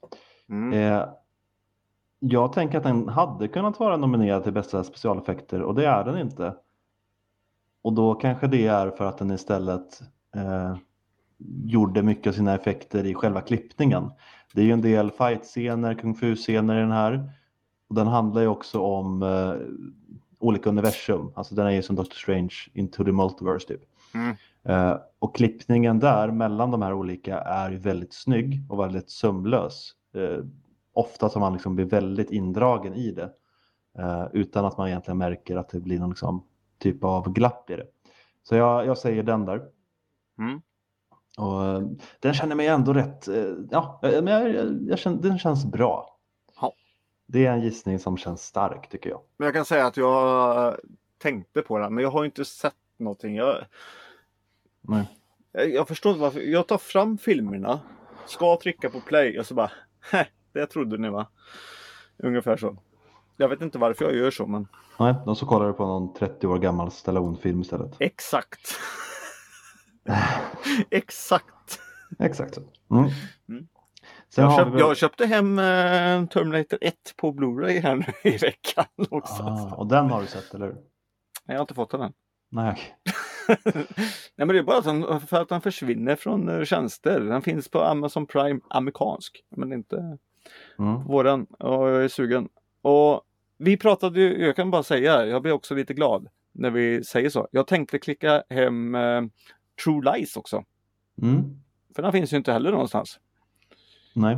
Jag tänker att den hade kunnat vara nominerad till bästa specialeffekter, och det är den inte. Och då kanske det är för att den istället gjorde mycket av sina effekter i själva klippningen. Det är ju en del fight-scener, kung fu-scener i den här. Och den handlar ju också om olika universum. Alltså den är ju som Doctor Strange Into the Multiverse typ. Och klippningen där mellan de här olika är ju väldigt snygg och väldigt sömlös. Ofta som man liksom blir väldigt indragen i det. Utan att man egentligen märker att det blir någon liksom typ av glapp i det. Så jag säger den där. Och den känner mig ändå rätt, men jag känner, den känns bra. Ja. Det är en gissning som känns stark tycker jag. Men jag kan säga att jag tänkte på den, men jag har inte sett någonting. Nej. Jag förstår inte varför. Jag tar fram filmerna, ska trycka på play och så bara, det trodde ni va? Ungefär så. Jag vet inte varför jag gör så, men... Nej, då så kollar du på någon 30 år gammal Stallone-film istället. Exakt. Exakt. Exakt. Sen jag köpte hem Terminator 1 på Blu-ray här nu i veckan också. Och den har du sett, eller hur? Nej, jag har inte fått den. Nej. Nej, men det är bara för att den försvinner från tjänster. Den finns på Amazon Prime amerikansk, men inte på våran. Och jag är sugen. Och vi pratade ju, jag kan bara säga, jag blir också lite glad när vi säger så. Jag tänkte klicka hem True Lies också. För den finns ju inte heller någonstans. Nej.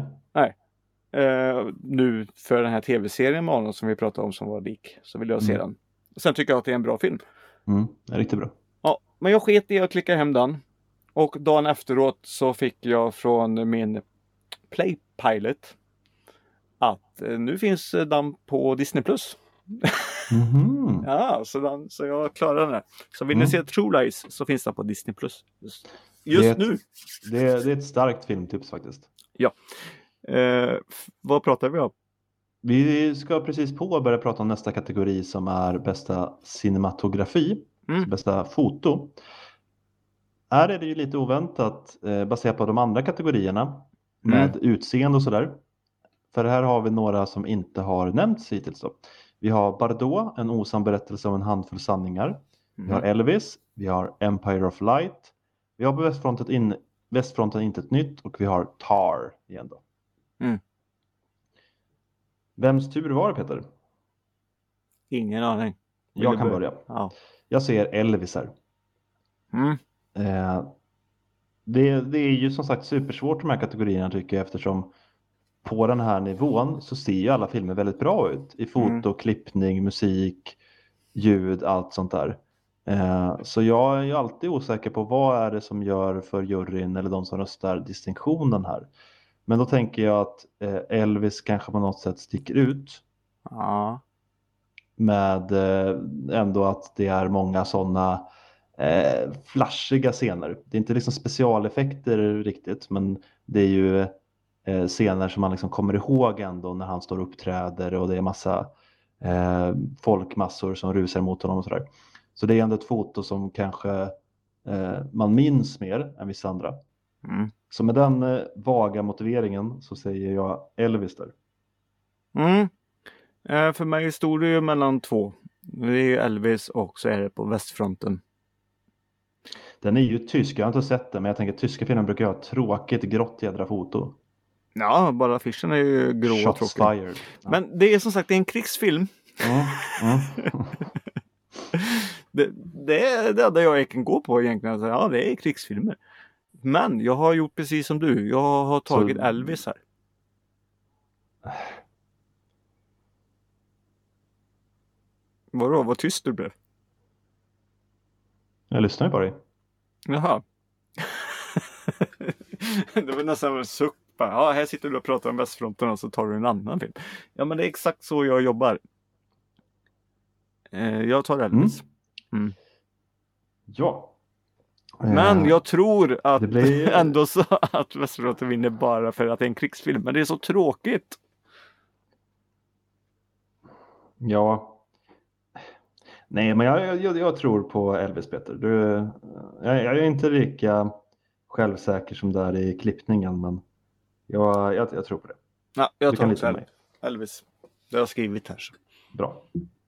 Nu för den här tv-serien med honom som vi pratade om som var lik, så vill jag se den. Sen tycker jag att det är en bra film. Det är riktigt bra. Ja, men jag sket i att klicka hem den. Och dagen efteråt så fick jag från min Playpilot att nu finns den på Disney+. Ja, så jag klarar den här. Så vill ni se True Lies så finns den på Disney+. Just nu. Det är ett starkt filmtips faktiskt. Ja. Vad pratar vi om? Vi ska precis börja prata om nästa kategori som är bästa cinematografi. Bästa foto. Här är det ju lite oväntat baserat på de andra kategorierna med utseende och sådär. För här har vi några som inte har nämnts hittills då. Vi har Bardot, en osann berättelse om en handfull sanningar. Vi har Elvis, vi har Empire of Light. Vi har på västfronten inte ett nytt och vi har Tar igen då. Vems tur var det, Peter? Ingen aning. Jag kan börja. Ja. Jag ser Elvis här. Det är ju som sagt supersvårt de här kategorierna tycker jag, eftersom på den här nivån så ser ju alla filmer väldigt bra ut. I foto, klippning, musik, ljud, allt sånt där. Så jag är ju alltid osäker på vad är det som gör för juryn eller de som röstar distinktionen här. Men då tänker jag att Elvis kanske på något sätt sticker ut. Ja. Med ändå att det är många sådana flashiga scener. Det är inte liksom specialeffekter riktigt, men det är ju scener som man liksom kommer ihåg ändå när han står och uppträder och det är massa folkmassor som rusar mot honom och sådär. Så det är ändå ett foto som kanske man minns mer än vissa andra. Så med den vaga motiveringen så säger jag Elvis där. För mig stod det ju mellan två. Det är Elvis och så är det på västfronten. Den är ju tysk, jag har inte sett den, men jag tänker att tyska filmer brukar ha ett grått jädra foto. Ja, bara affischen är ju grå och tråkig. Fired. Ja. Men det är som sagt, det är en krigsfilm. Det är det enda jag kan gå på egentligen. Alltså, ja, det är krigsfilmer. Men jag har gjort precis som du. Jag har tagit Elvis här. Vadå? Vad tyst du blev? Jag lyssnar ju på dig. Jaha. Det var nästan en suck. Ja, här sitter du och pratar om västfronten och så tar du en annan film. Ja, men det är exakt så jag jobbar. Jag tar Elvis. Ja. Men jag tror att det blir ändå så att västfronten vinner bara för att det är en krigsfilm. Men det är så tråkigt. Ja. Nej, men jag tror på Elvis, Peter. Jag är inte lika självsäker som där i klippningen, men jag tror på det. Ja, jag tar också Elvis. Det har jag skrivit här. Så. Bra.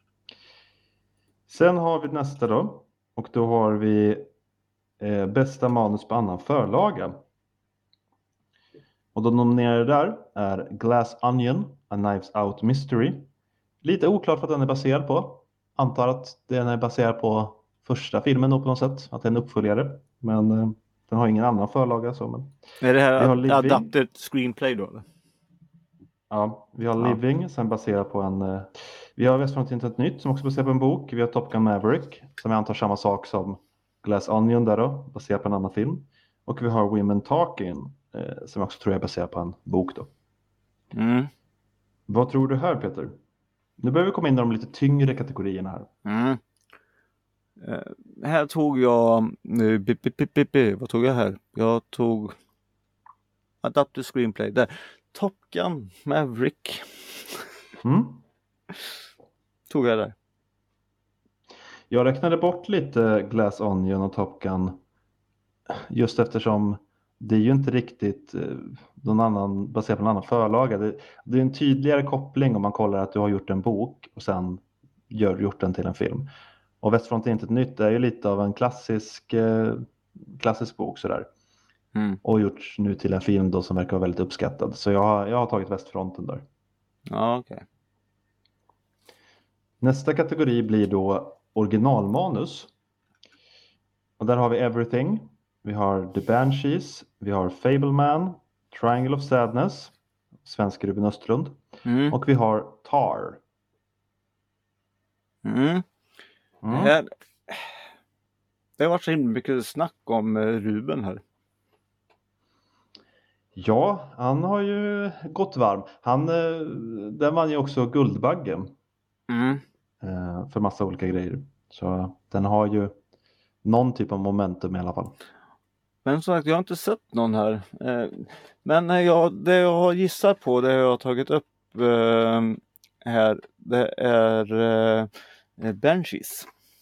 Sen har vi nästa då. Och då har vi bästa manus på annan förlaga. Och de nominerade där är Glass Onion, A Knives Out Mystery. Lite oklart vad den är baserad på. Antar att den är baserad på första filmen då på något sätt. Att det är en uppföljare. Men den har ingen annan förlaga så. Men är det här adapted screenplay då? Eller? Ja, vi har Living som är baserad på en... vi har Västfronten ett nytt som också är baserat på en bok. Vi har Top Gun Maverick som jag antar samma sak som Glass Onion där då, baserat på en annan film. Och vi har Women Talking som jag också tror är baserad på en bok då. Vad tror du här, Peter? Nu börjar vi komma in i de lite tyngre kategorierna här. Här tog jag... vad tog jag här? Jag tog... Adapted screenplay. Där. Top Gun Maverick. Tog jag där. Jag räknade bort lite Glass Onion och Top Gun. Just eftersom det är ju inte riktigt någon annan, baserat på en annan förlaga. Det är en tydligare koppling om man kollar att du har gjort en bok och sen gjort den till en film. Och Västfronten inte ett nytt är ju lite av en klassisk bok sådär. Och gjorts nu till en film då som verkar vara väldigt uppskattad. Så jag har tagit Västfronten där. Ja, okej. Nästa kategori blir då originalmanus. Och där har vi Everything. Vi har The Banshees. Vi har Fableman. Triangle of Sadness. Svensk Ruben Östlund. Och vi har Tar. Det har varit så mycket snack om Ruben här. Ja, han har ju gått varm. Den vann ju också Guldbagge. För massa olika grejer. Så den har ju någon typ av momentum i alla fall. Men som sagt, jag har inte sett någon här. Men det jag har gissat på, det jag har tagit upp här, det är Banshees.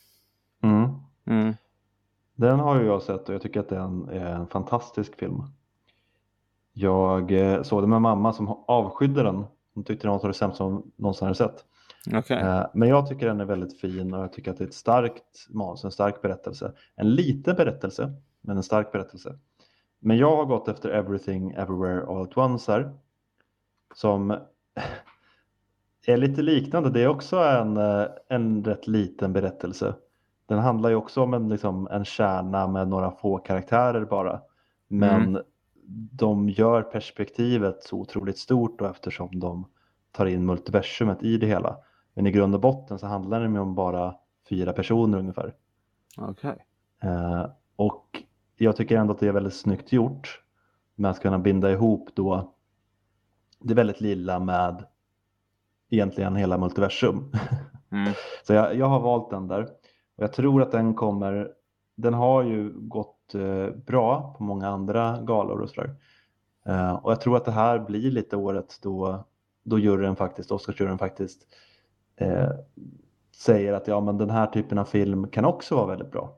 Den har ju jag sett och jag tycker att det är en fantastisk film. Jag såg det med mamma som avskydde den. Hon tyckte den var det sämsta som någonsin hade sett. Okay. Men jag tycker den är väldigt fin och jag tycker att det är ett starkt manus, en stark berättelse. En liten berättelse, men en stark berättelse. Men jag har gått efter Everything, Everywhere, All at Once här. Som är lite liknande. Det är också en rätt liten berättelse. Den handlar ju också om en kärna med några få karaktärer bara. Men de gör perspektivet så otroligt stort då, eftersom de tar in multiversumet i det hela. Men i grund och botten så handlar det om bara 4 personer ungefär. Okej. Och jag tycker ändå att det är väldigt snyggt gjort. Med att kunna binda ihop då det väldigt lilla med egentligen hela multiversum. Så jag har valt den där. Och jag tror att den har ju gått bra på många andra galor och sådär. Och jag tror att det här blir lite året då Oscarsjuryn faktiskt säger att ja, men den här typen av film kan också vara väldigt bra.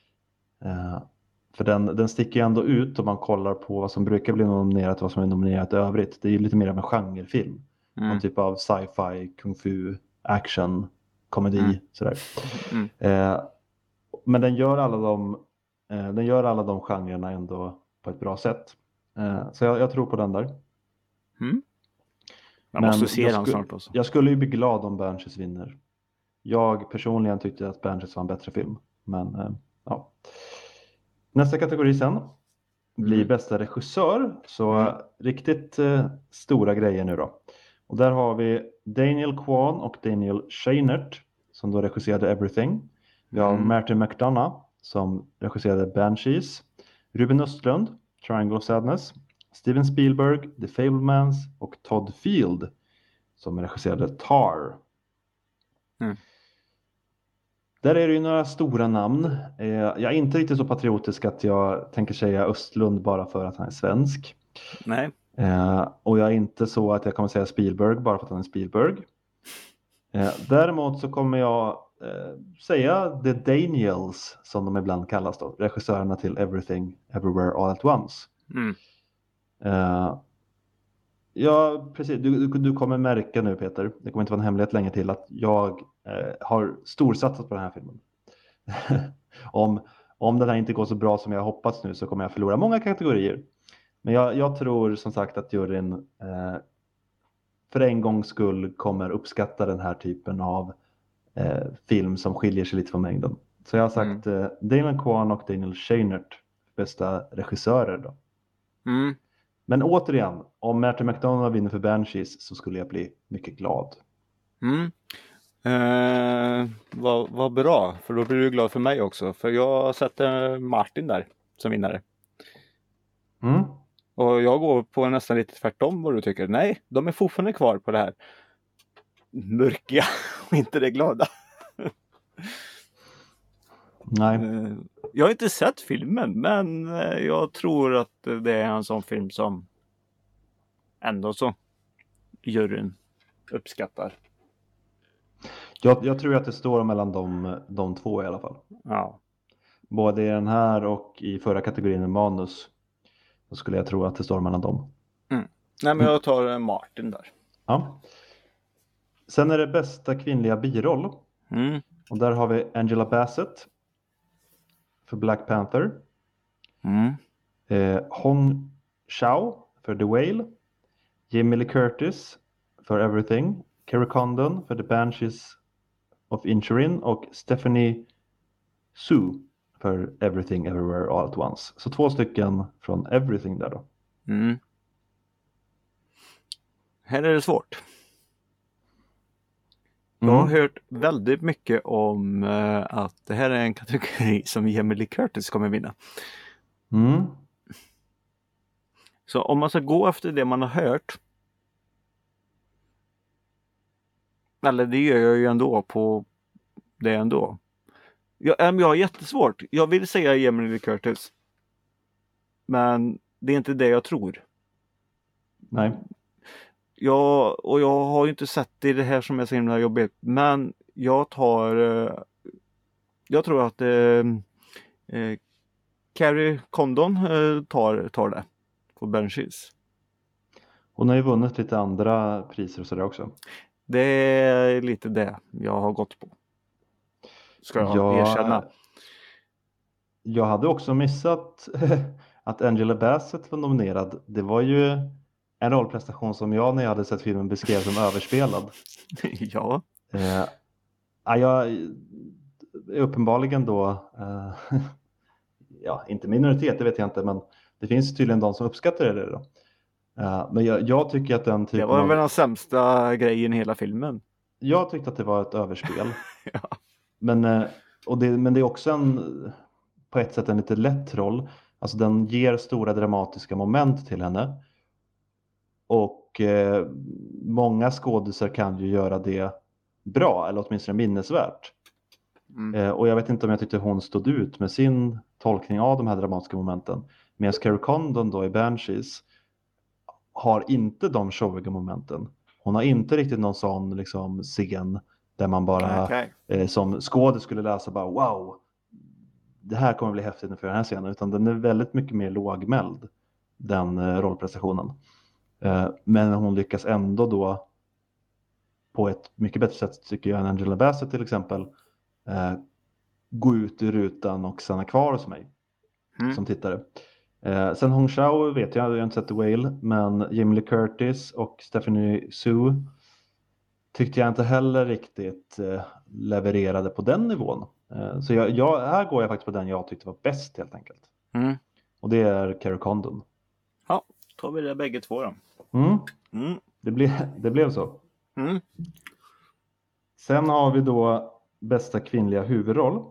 För den sticker ju ändå ut om man kollar på vad som brukar bli nominerat och vad som är nominerat i övrigt. Det är ju lite mer av en genrefilm. En typ av sci-fi, kung-fu, action, komedi, sådär. Men den gör alla de genrerna ändå på ett bra sätt. Så jag tror på den där. Man måste se den snart också. Jag skulle ju bli glad om Banshees vinner. Jag personligen tyckte att Banshees var en bättre film. Men ja. Nästa kategori sen blir bästa regissör. Så riktigt stora grejer nu då. Och där har vi Daniel Kwan och Daniel Scheinert som då regisserade Everything. Vi har Martin McDonagh som regisserade Banshees. Ruben Östlund, Triangle of Sadness. Steven Spielberg, The Fablemans och Todd Field som regisserade Tar. Där är det ju några stora namn. Jag är inte riktigt så patriotisk att jag tänker säga Östlund bara för att han är svensk. Nej. Och jag är inte så att jag kommer säga Spielberg bara för att han är Spielberg. Däremot så kommer jag säga The Daniels som de ibland kallas då. Regissörerna till Everything, Everywhere, All at Once. Ja, precis. Du kommer märka nu, Peter. Det kommer inte vara en hemlighet länge till att jag har storsatsat på den här filmen. Om den här inte går så bra som jag hoppats nu så kommer jag förlora många kategorier. Men jag tror som sagt att juryn för en gångs skull kommer uppskatta den här typen av film som skiljer sig lite från mängden. Så jag har sagt Daniel Kwan och Daniel Scheinert bästa regissörer då. Mm. Men återigen, om Martin McDonagh vinner för Banshees så skulle jag bli mycket glad. Vad bra, för då blir du glad för mig också. För jag sätter Martin där som vinnare. Och jag går på nästan lite tvärtom vad du tycker. Nej, de är fortfarande kvar på det här mörkiga och inte det glada. Nej. Jag har inte sett filmen, men jag tror att det är en sån film som ändå så juryn uppskattar. Jag tror att det står mellan de två i alla fall. Ja. Både i den här och i förra kategorin med manus. Så skulle jag tro att det står mellan dem. Nej, men jag tar Martin där. Ja. Sen är det bästa kvinnliga biroll. Och där har vi Angela Bassett för Black Panther. Hong Chau för The Whale. Jamie Lee Curtis för Everything. Kerry Condon för The Banshees of Inisherin. Och Stephanie Sue för Everything Everywhere All at Once. Så 2 stycken från Everything där då. Här är det svårt. Jag har hört väldigt mycket om att det här är en kategori som Jamie Lee Curtis kommer vinna. Så om man ska gå efter det man har hört. Eller det gör jag ju ändå på det ändå. Jag har jättesvårt. Jag vill säga Jamie Lee Curtis. Men det är inte det jag tror. Nej. Jag har ju inte sett det här som är så himla jobbigt. Men jag tror att Kerry Condon tar det på Banshees. Hon har ju vunnit lite andra priser och sådär också. Det är lite det jag har gått på. Ska jag erkänna. Jag hade också missat att Angela Bassett var nominerad. Det var ju en rollprestation som jag när jag hade sett filmen beskrev som överspelad. Ja. Jag är uppenbarligen då inte minoritet, det vet jag inte, men det finns tydligen de som uppskattar det då. Men jag tycker att den typen det var väl den sämsta grejen i hela filmen. Jag tyckte att det var ett överspel. Ja. Men det är också på ett sätt en lite lätt roll. Alltså den ger stora dramatiska moment till henne. Och många skådisar kan ju göra det bra, eller åtminstone minnesvärt. Och jag vet inte om jag tyckte hon stod ut med sin tolkning av de här dramatiska momenten. Medan Kerry Condon då i Banshees har inte de showiga momenten. Hon har inte riktigt någon sån liksom scen där man bara som skådespelare skulle läsa bara wow, det här kommer bli häftigt för den här scenen, utan den är väldigt mycket mer lågmäld, den rollprestationen. Men hon lyckas ändå då på ett mycket bättre sätt tycker jag än Angela Bassett till exempel gå ut ur rutan och stanna kvar hos mig som tittare. Sen Hong Chau vet jag har inte sett The Whale, men Jamie Lee Curtis och Stephanie Sue tyckte jag inte heller riktigt levererade på den nivån. Så här går jag faktiskt på den jag tyckte var bäst helt enkelt. Och det är Kerry Condon. Ja, tar vi det bägge två då. Det blev så. Sen har vi då bästa kvinnliga huvudroll.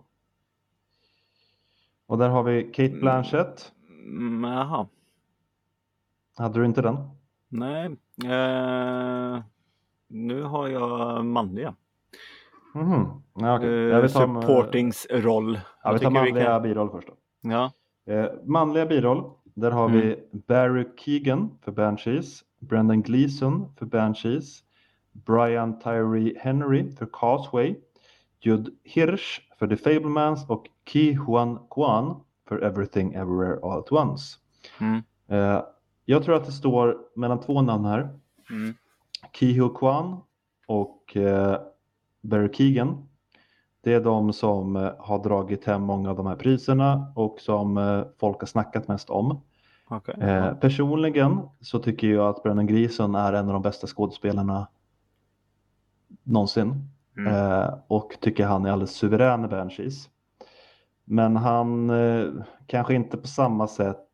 Och där har vi Cate Blanchett. Jaha. Hade du inte den? Nej. Nu har jag manliga. Okay. Supportingsroll. Jag tar manliga biroll först då. Ja. Manliga biroll. Där har vi Barry Keoghan för Banshees. Brendan Gleeson för Banshees. Brian Tyree Henry för Causeway. Judd Hirsch för The Fabelmans och Ke Huy Quan för Everything Everywhere All at Once. Jag tror att det står mellan 2 namn här. Ke Huy Quan och Barry Keoghan. Det är de som har dragit hem många av de här priserna och som folk har snackat mest om. Personligen så tycker jag att Brendan Gleeson är en av de bästa skådespelarna någonsin. Och tycker han är alldeles suverän i Banshees. Men han kanske inte på samma sätt.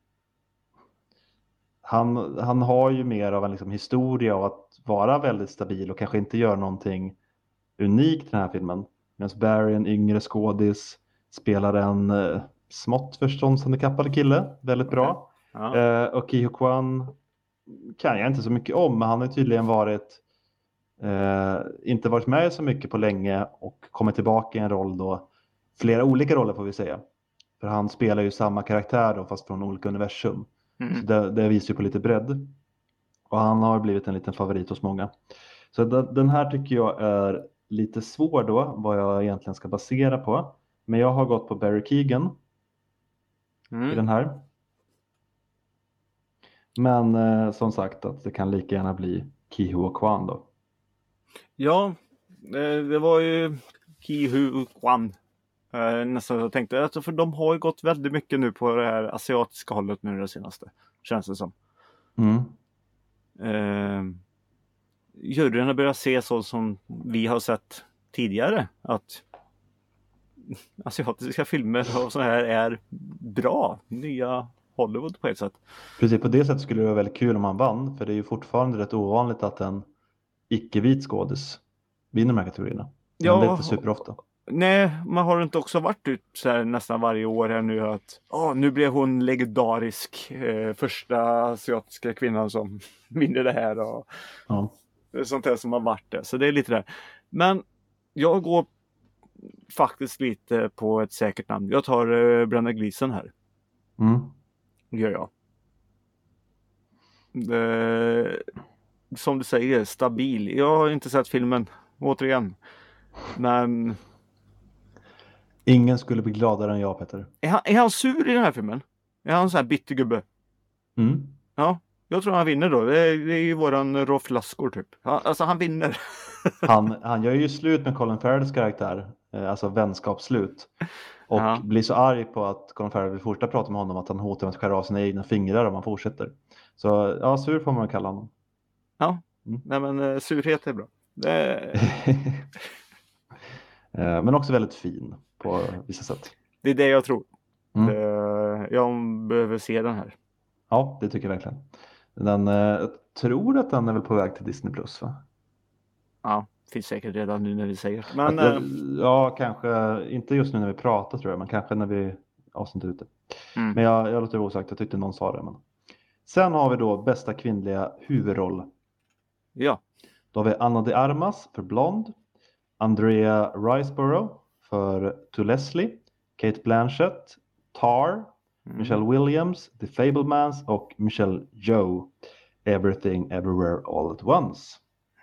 Han har ju mer av en liksom historia av att vara väldigt stabil och kanske inte göra någonting unikt i den här filmen. Medan Barry, en yngre skådis, spelar en smått förståndshandikappad kille väldigt bra. Ja. Och Ke Huy Quan kan jag inte så mycket om, men han har tydligen inte varit med så mycket på länge och kommit tillbaka i en roll då. Flera olika roller får vi säga. För han spelar ju samma karaktär då, fast från olika universum. Så det visar ju på lite bredd. Och han har blivit en liten favorit hos många. Så den här tycker jag är lite svår då, vad jag egentligen ska basera på. Men jag har gått på Barry Keoghan i den här. Men som sagt att det kan lika gärna bli Ke Huy Quan då. Ja, det var ju Ke Huy Quan. Nästan jag tänkte, alltså, för de har ju gått väldigt mycket nu på det här asiatiska hållet nu det senaste, känns det som. Juryerna börjar se så som vi har sett tidigare, att asiatiska filmer och så här är bra, nya Hollywood på ett sätt. Precis, på det sättet skulle det vara väldigt kul om han vann, för det är ju fortfarande rätt ovanligt att en icke-vit skådis vinner de här kategorierna. Ja, det är inte superofta. Nej, man har inte också varit ut så här nästan varje år här nu att nu blev hon legendarisk, första asiatiska kvinnan som vinner det här och sånt här som har varit det. Så det är lite där. Men jag går faktiskt lite på ett säkert namn. Jag tar Brendan Gleeson här. Gör jag. Som du säger, stabil. Jag har inte sett filmen, återigen. Men ingen skulle bli gladare än jag, Peter. Är han sur i den här filmen? Är han så här bitter gubbe? Ja, jag tror han vinner då. Det är ju våran Rolf Lassgård typ. Alltså han vinner. han gör ju slut med Colin Farrells karaktär. Alltså vänskapsslut. Och blir så arg på att Colin Farrell vill fortsätta prata med honom att han hotar med att skära av sina egna fingrar om han fortsätter. Så ja, sur får man kalla honom. Ja, nej men surhet är bra. Men också väldigt fin på vissa sätt. Det är det jag tror. Jag behöver se den här. Ja, det tycker jag verkligen. Jag tror att den är väl på väg till Disney Plus, va? Ja, finns säkert redan nu när vi säger. Men ja, kanske inte just nu när vi pratar tror jag, men kanske när vi avsnitt ute. Men jag låter det osagt, jag tyckte någon sa det. Men. Sen har vi då bästa kvinnliga huvudroll. Ja. Då har vi Ana de Armas för Blonde, Andrea Riseborough för To Leslie, Cate Blanchett, Tar, Michelle Williams, The Fabelmans och Michelle Yeoh, Everything Everywhere All at Once.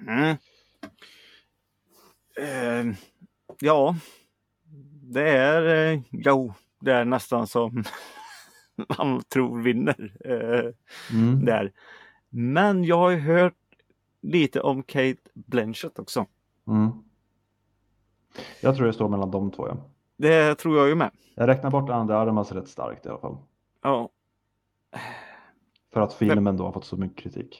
Ja, det är det är nästan som man tror vinner där. Men jag har ju hört lite om Cate Blanchett också. Jag tror det står mellan de två. Ja. Det tror jag ju med. Jag räknar bort Ana de Armas rätt starkt i alla fall. Ja. För att filmen då har fått så mycket kritik.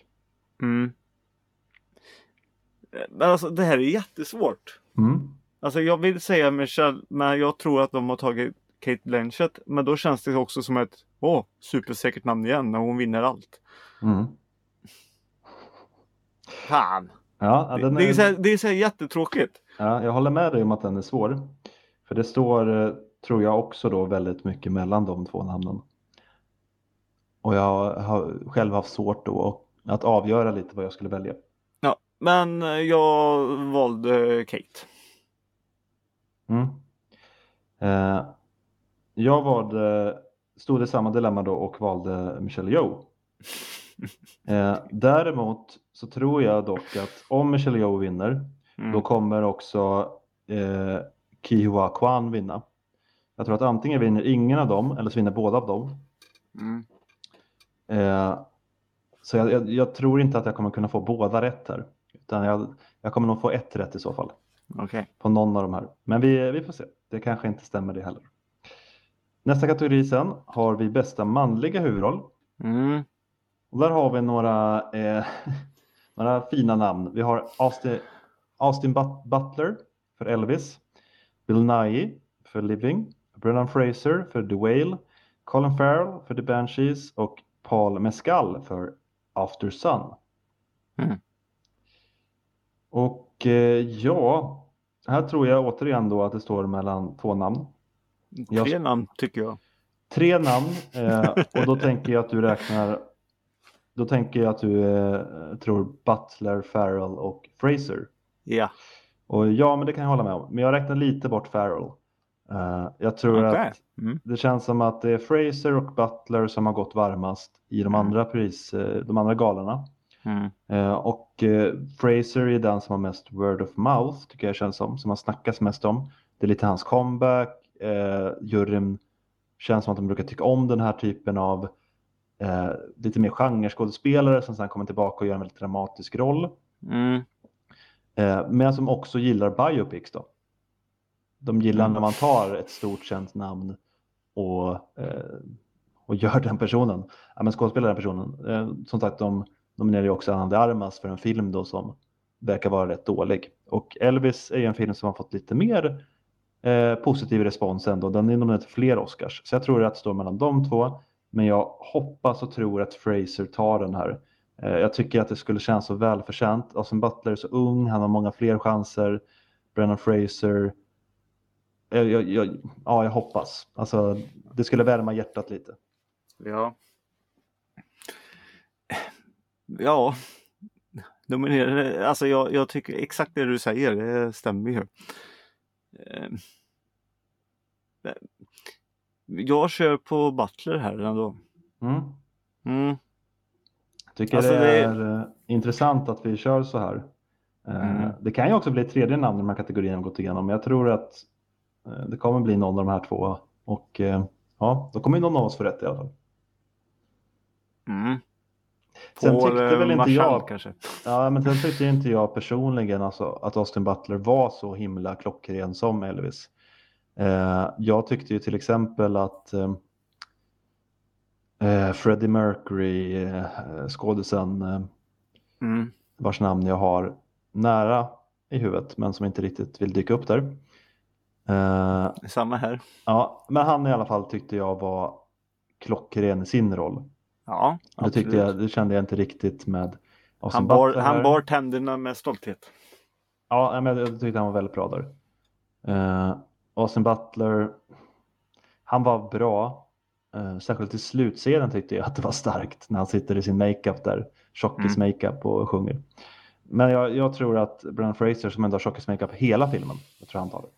Men alltså det här är jättesvårt. Alltså jag vill säga Michelle, men jag tror att de har tagit Cate Blanchett. Men då känns det också som ett supersäkert namn igen när hon vinner allt. Fan. Ja, det är så här jättetråkigt. Ja, jag håller med dig om att den är svår. För det står, tror jag också då, väldigt mycket mellan de två namnen. Och jag har själv haft svårt då att avgöra lite vad jag skulle välja. Ja, men jag valde Cate. Jag stod i samma dilemma då och valde Michelle Yeoh. Däremot så tror jag dock att om Michelle Yeoh vinner då kommer också Ke Huy Quan vinna. Jag tror att antingen vinner ingen av dem eller så vinner båda av dem. Så jag tror inte att jag kommer kunna få båda rätt här. Utan jag kommer nog få ett rätt i så fall. Okay. På någon av de här. Men vi får se. Det kanske inte stämmer det heller. Nästa kategori sen har vi bästa manliga huvudroll. Och där har vi några fina namn. Vi har Austin Butler för Elvis. Bill Nighy för Living. Brendan Fraser för The Whale, Colin Farrell för The Banshees och Paul Mescal för After Sun. Och ja, här tror jag återigen då att det står mellan 2 namn. 3 namn tycker jag. 3 namn och då tänker jag att du räknar. Då tänker jag att du tror Butler, Farrell och Fraser. Ja. Och ja, men det kan jag hålla med om. Men jag räknar lite bort Farrell. Jag tror att det känns som att det är Fraser och Butler som har gått varmast i de andra galorna. Och Fraser är den som har mest word of mouth, tycker jag känns som har snackats mest om. Det är lite hans comeback. Juryn känns som att de brukar tycka om den här typen av lite mer genreskådespelare som sen kommer tillbaka och gör en väldigt dramatisk roll. Men som också gillar biopics då. De gillar när man tar ett stort känt namn och gör den personen. Ja, men skådespelar den personen. Som sagt, de nominerar ju också Ana de Armas för en film då som verkar vara rätt dålig. Och Elvis är ju en film som har fått lite mer positiv respons ändå. Den är nominerad till fler Oscars. Så jag tror att det står mellan de 2. Men jag hoppas och tror att Fraser tar den här. Jag tycker att det skulle kännas så välförtjänt. Austin Butler är så ung, han har många fler chanser. Brendan Fraser. Jag hoppas. Alltså, det skulle värma hjärtat lite. Ja. Alltså jag tycker exakt det du säger. Det stämmer ju. Jag kör på Butler här ändå. Tycker alltså det är intressant att vi kör så här. Det kan ju också bli ett tredje namn i de här kategorierna gått igenom. Men jag tror att det kommer bli någon av de här 2. Och ja, då kommer ju någon av oss få rätt i alla fall. Sen tyckte väl inte jag kanske. Ja, men sen tyckte inte jag personligen alltså, att Austin Butler var så himla klockren som Elvis. Jag tyckte ju till exempel att Freddie Mercury, skådisen vars namn jag har nära i huvudet men som inte riktigt vill dyka upp där. Samma här. Ja, men han i alla fall tyckte jag var klockren i sin roll. Ja, det kände jag inte riktigt med han bar tänderna med stolthet. Ja, men jag tyckte han var väldigt bra där. Austin Butler, han var bra. Särskilt i slutscenen tyckte jag att det var starkt när han sitter i sin makeup där. Tjockis makeup och sjunger. Men jag tror att Brendan Fraser som ändå har tjockis makeup hela filmen. Jag tror han tar det.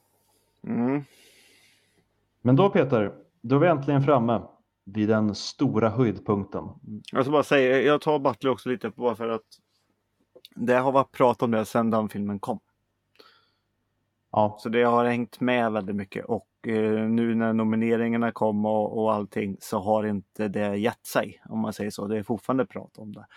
Men då Peter, då är vi äntligen framme vid den stora höjdpunkten. Jag ska bara säga, jag tar Butler också lite bara för att det har varit prat om det sedan den filmen kom. Ja. Så det har hängt med väldigt mycket och nu när nomineringarna kom och allting så har inte det gett sig, om man säger så. Det är fortfarande prat om det.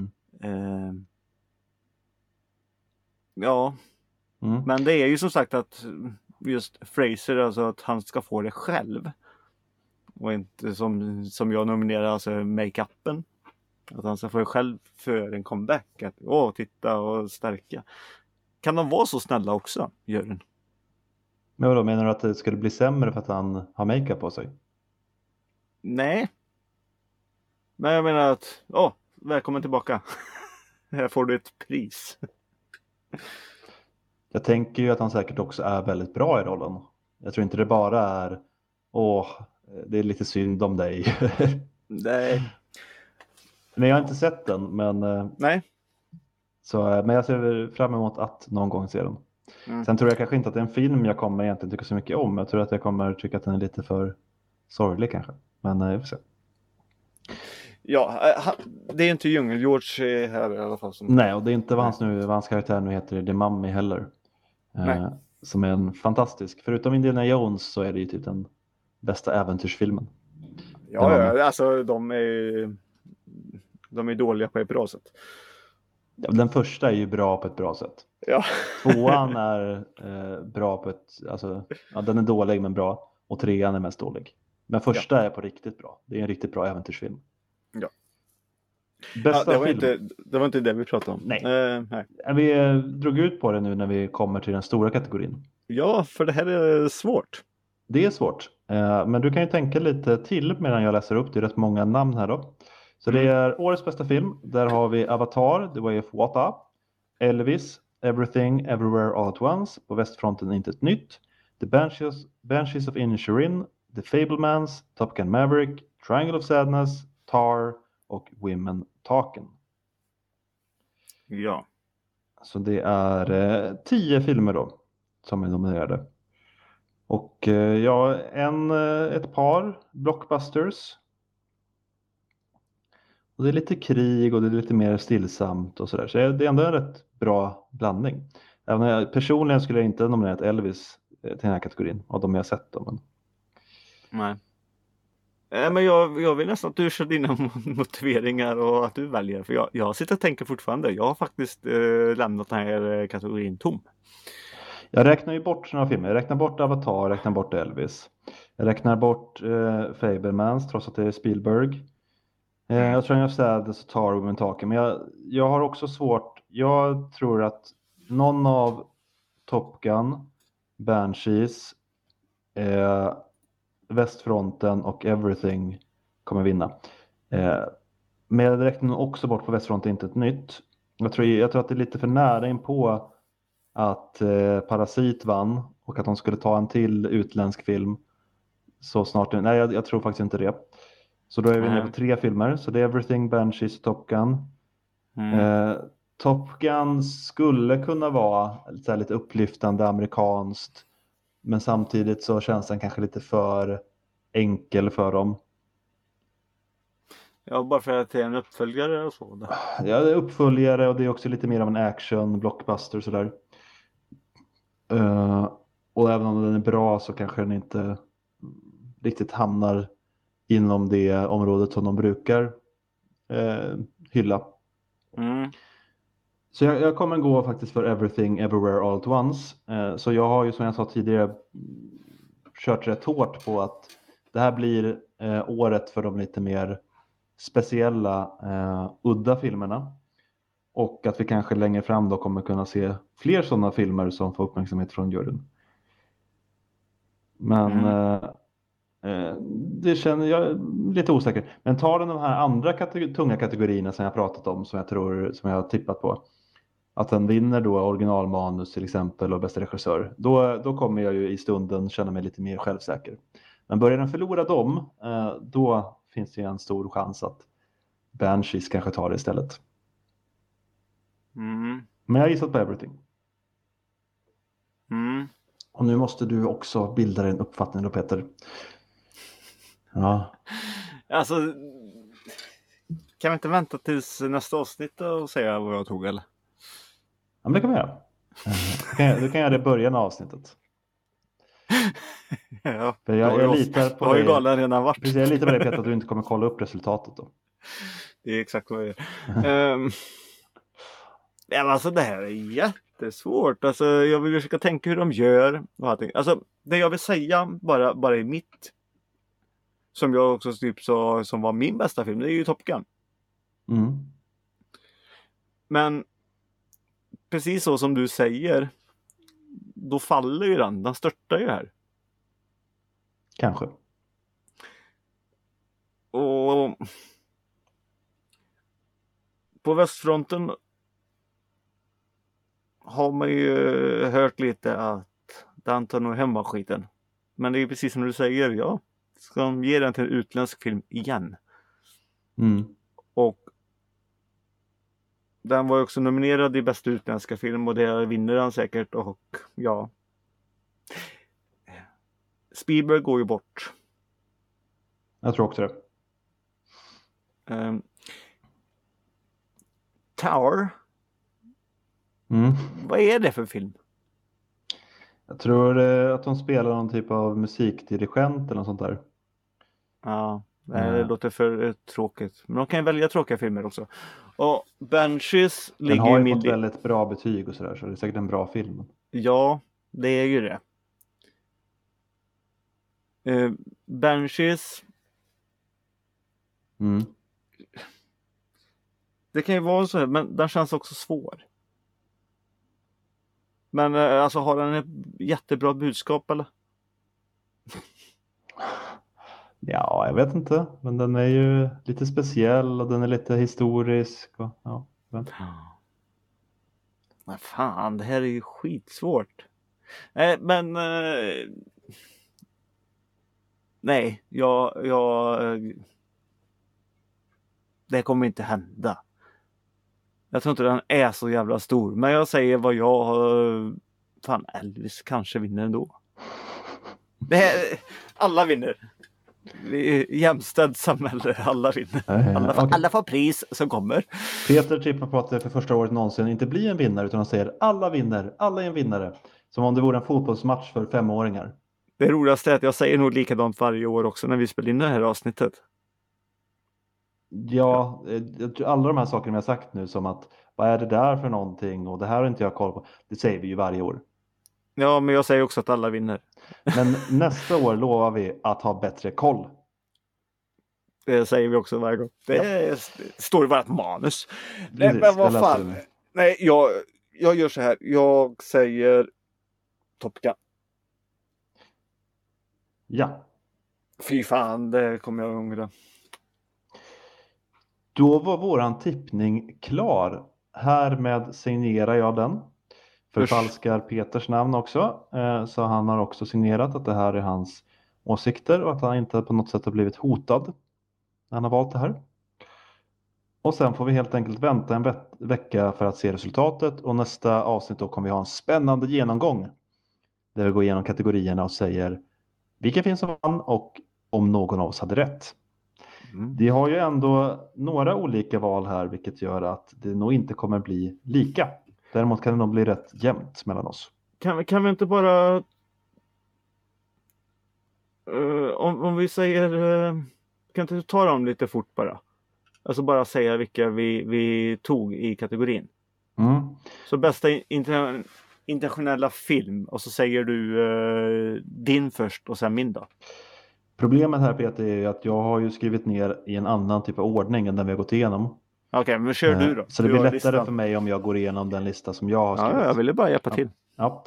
Men det är ju som sagt att just Fraser, alltså att han ska få det själv och inte som jag nominerar, alltså make-upen. Att han ska få det själv för en comeback. Att titta och stärka. Kan de vara så snälla också, Jörgen? Men då menar du att det skulle bli sämre för att han har makeup på sig? Nej. Men jag menar att, välkommen tillbaka. Här får du ett pris. Jag tänker ju att han säkert också är väldigt bra i rollen. Jag tror inte det bara är, det är lite synd om dig. Nej. Men jag har inte sett den, men... Nej. Men jag ser fram emot att någon gång se den. Sen tror jag kanske inte att det är en film jag kommer egentligen tycka så mycket om. Jag tror att jag kommer tycka att den är lite för sorglig kanske. Men jag får se. Ja, det är inte Djungel-George här i alla fall. Nej, och det är inte vad hans karaktär nu heter, The Mummy heller. Som är en fantastisk. Förutom Indiana Jones så är det ju typ den bästa äventyrsfilmen. Ja, alltså de är dåliga på ett bra sätt. Ja, den första är ju bra på ett bra sätt. Ja. 2:an är bra på ett... Alltså, den är dålig men bra. Och 3:an är mest dålig. Men första är på riktigt bra. Det är en riktigt bra äventyrsfilm. Ja. Bästa det var film. Det var inte det vi pratade om. Nej. Vi drog ut på det nu när vi kommer till den stora kategorin. Ja, för det här är svårt. Det är svårt. Men du kan ju tänka lite till medan jag läser upp. Det är rätt många namn här då. Så det är årets bästa film. Där har vi Avatar, The Way of Water, Elvis, Everything, Everywhere All at Once. På västfronten inte ett nytt. The Banshees of Inisherin, The Fablemans, Top Gun Maverick, Triangle of Sadness, Tar och Women Talking. Ja. Så det är 10 filmer då som är nominerade. Och ett par blockbusters. Och det är lite krig och det är lite mer stillsamt och sådär. Så det är ändå en rätt bra blandning. Även om personligen skulle jag inte nominera Elvis till den här kategorin av de jag sett då. Men... Nej. Men jag vill nästan att du kör dina motiveringar och att du väljer. För jag sitter och tänker fortfarande. Jag har faktiskt lämnat den här kategorin tom. Jag räknar ju bort några filmer. Jag räknar bort Avatar, jag räknar bort Elvis. Jag räknar bort Fablemans trots att det är Spielberg. Jag tror jag säger så tar Women Talking. Men jag har också svårt. Jag tror att någon av Top Gun, Banshees, Västfronten och Everything kommer vinna. Men jag räknar också bort på Västfronten inte ett nytt. Jag tror att det är lite för nära in på att Parasit vann och att de skulle ta en till utländsk film så snart. Nej, jag tror faktiskt inte det. Så då är vi nere på 3 filmer. Så det är Everything, Banshees och Top Gun. Top Gun skulle kunna vara lite upplyftande amerikanskt. Men samtidigt så känns den kanske lite för enkel för dem. Ja, bara för att det är en uppföljare och så. Ja, det är uppföljare och det är också lite mer av en action, blockbuster sådär. Och även om den är bra så kanske den inte riktigt hamnar inom det området som de brukar hylla. Så jag kommer gå faktiskt för Everything, Everywhere, All at Once. Så jag har ju som jag sa tidigare kört rätt hårt på att det här blir året för de lite mer speciella, udda filmerna. Och att vi kanske längre fram då kommer kunna se fler sådana filmer som får uppmärksamhet från juryn. Men det känner jag lite osäker. Men tar den de här andra tunga kategorierna som jag pratat om, som jag har tippat på. Att den vinner då originalmanus till exempel och bästa regissör. Då kommer jag ju i stunden känna mig lite mer självsäker. Men börjar den förlora dem, då finns det en stor chans att Banshees kanske tar det istället. Men jag har gissat på Everything. Och nu måste du också bilda dig en uppfattning då, Peter. Ja. Alltså, kan vi inte vänta tills nästa avsnitt och säga vad jag tog eller? Ja, men det kan vi göra. Du kan göra det i början av avsnittet. Ja, för jag litar på dig. Galen redan varit. Precis, jag litar på dig, Peter, att du inte kommer kolla upp resultatet då. Det är exakt vad jag gör. Alltså det här är jättesvårt. Alltså, jag vill försöka tänka hur de gör. Och allting. Alltså, det jag vill säga bara i mitt, som jag också typ sa, som var min bästa film, det är ju Top Gun. Men precis så som du säger, då faller ju den störtar ju här. Kanske. Och på västfronten har man ju hört lite att den tar nog hemma skiten. Men det är precis som du säger, ja. Ska de ge den till en utländsk film igen? Och den var också nominerad i bästa utländska film och det vinner den säkert. Och ja, Spielberg går ju bort. Jag tror också det. Tower. Vad är det för film? Jag tror att de spelar någon typ av musikdirigent eller något sånt där. Ja, det låter för tråkigt. Men de kan ju välja tråkiga filmer också. Och Banshees ligger den har ju fått väldigt bra betyg och sådär, så det är säkert en bra film. Ja, det är ju det. Banshees. Det kan ju vara så här, men den känns också svår. Men alltså har den ett jättebra budskap eller? Ja, jag vet inte. Men den är ju lite speciell och den är lite historisk. Och, ja, men. Men fan, det här är ju skitsvårt. Men nej, det kommer inte hända. Jag tror inte den är så jävla stor. Men jag säger vad jag har. Fan, Elvis kanske vinner ändå. Alla vinner. Vi är jämställt samhälle. Alla vinner. Alla får pris som kommer. Peter tippar på att det för första året någonsin inte blir en vinnare, utan han säger alla vinner. Alla är en vinnare. Som om det vore en fotbollsmatch för 5-åringar. Det roligaste är att jag säger nog likadant varje år också när vi spelar in det här avsnittet. Ja, alla de här sakerna vi har sagt nu, som att vad är det där för någonting och det här har inte jag koll på. Det säger vi ju varje år. Ja, men jag säger också att alla vinner. Men nästa år lovar vi att ha bättre koll. Det säger vi också varje gång. Det står i vårt manus. Nej, men vad fan. Nej, jag gör så här. Jag säger Top Gun. Ja. Fy fan, det kommer jag ångra. Då var våran tippning klar. Härmed signerar jag den. Förfalskar Peters namn också. Så han har också signerat att det här är hans åsikter och att han inte på något sätt har blivit hotad när han har valt det här. Och sen får vi helt enkelt vänta en vecka för att se resultatet. Och nästa avsnitt då kommer vi ha en spännande genomgång. Där vi går igenom kategorierna och säger vilken film som vann och om någon av oss hade rätt. Vi har ju ändå några olika val här, vilket gör att det nog inte kommer bli lika. Däremot kan det nog bli rätt jämnt mellan oss. Kan vi inte bara om vi säger kan inte ta dem lite fort bara? Alltså bara säga vilka vi tog i kategorin. Så bästa internationella film, och så säger du din först och sen min då. Problemet här, Peter, är ju att jag har ju skrivit ner i en annan typ av ordning än den vi har gått igenom. Okej, men kör du då. Så det blir lättare för mig om jag går igenom den lista som jag har skrivit. Ja, jag ville bara hjälpa till. Ja.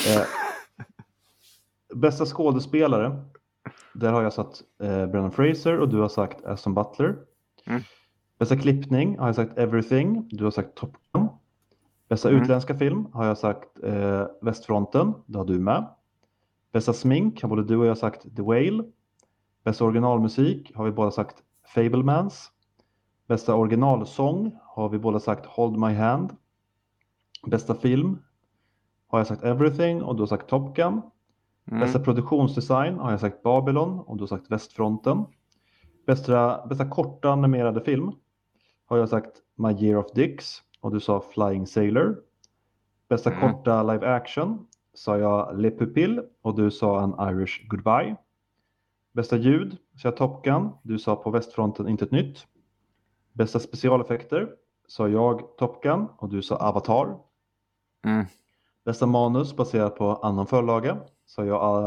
Bästa skådespelare. Där har jag satt Brendan Fraser och du har sagt Aston Butler. Bästa klippning har jag sagt Everything. Du har sagt Top Gun. Bästa utländska film har jag sagt Västfronten. Det har du med. Bästa smink har både du och jag sagt The Whale. Bästa originalmusik har vi båda sagt Fablemans. Bästa originalsång har vi båda sagt Hold My Hand. Bästa film har jag sagt Everything och du har sagt Top Gun. Bästa produktionsdesign har jag sagt Babylon och du har sagt Västfronten. Bästa korta animerade film har jag sagt My Year of Dicks och du sa Flying Sailor. Bästa korta live action sa jag Le Pupille och du sa An Irish Goodbye. Bästa ljud sa jag Top Gun, du sa På Västfronten inte ett nytt. Bästa specialeffekter sa jag Top Gun och du sa Avatar. Bästa manus baserat på annan förlaga sa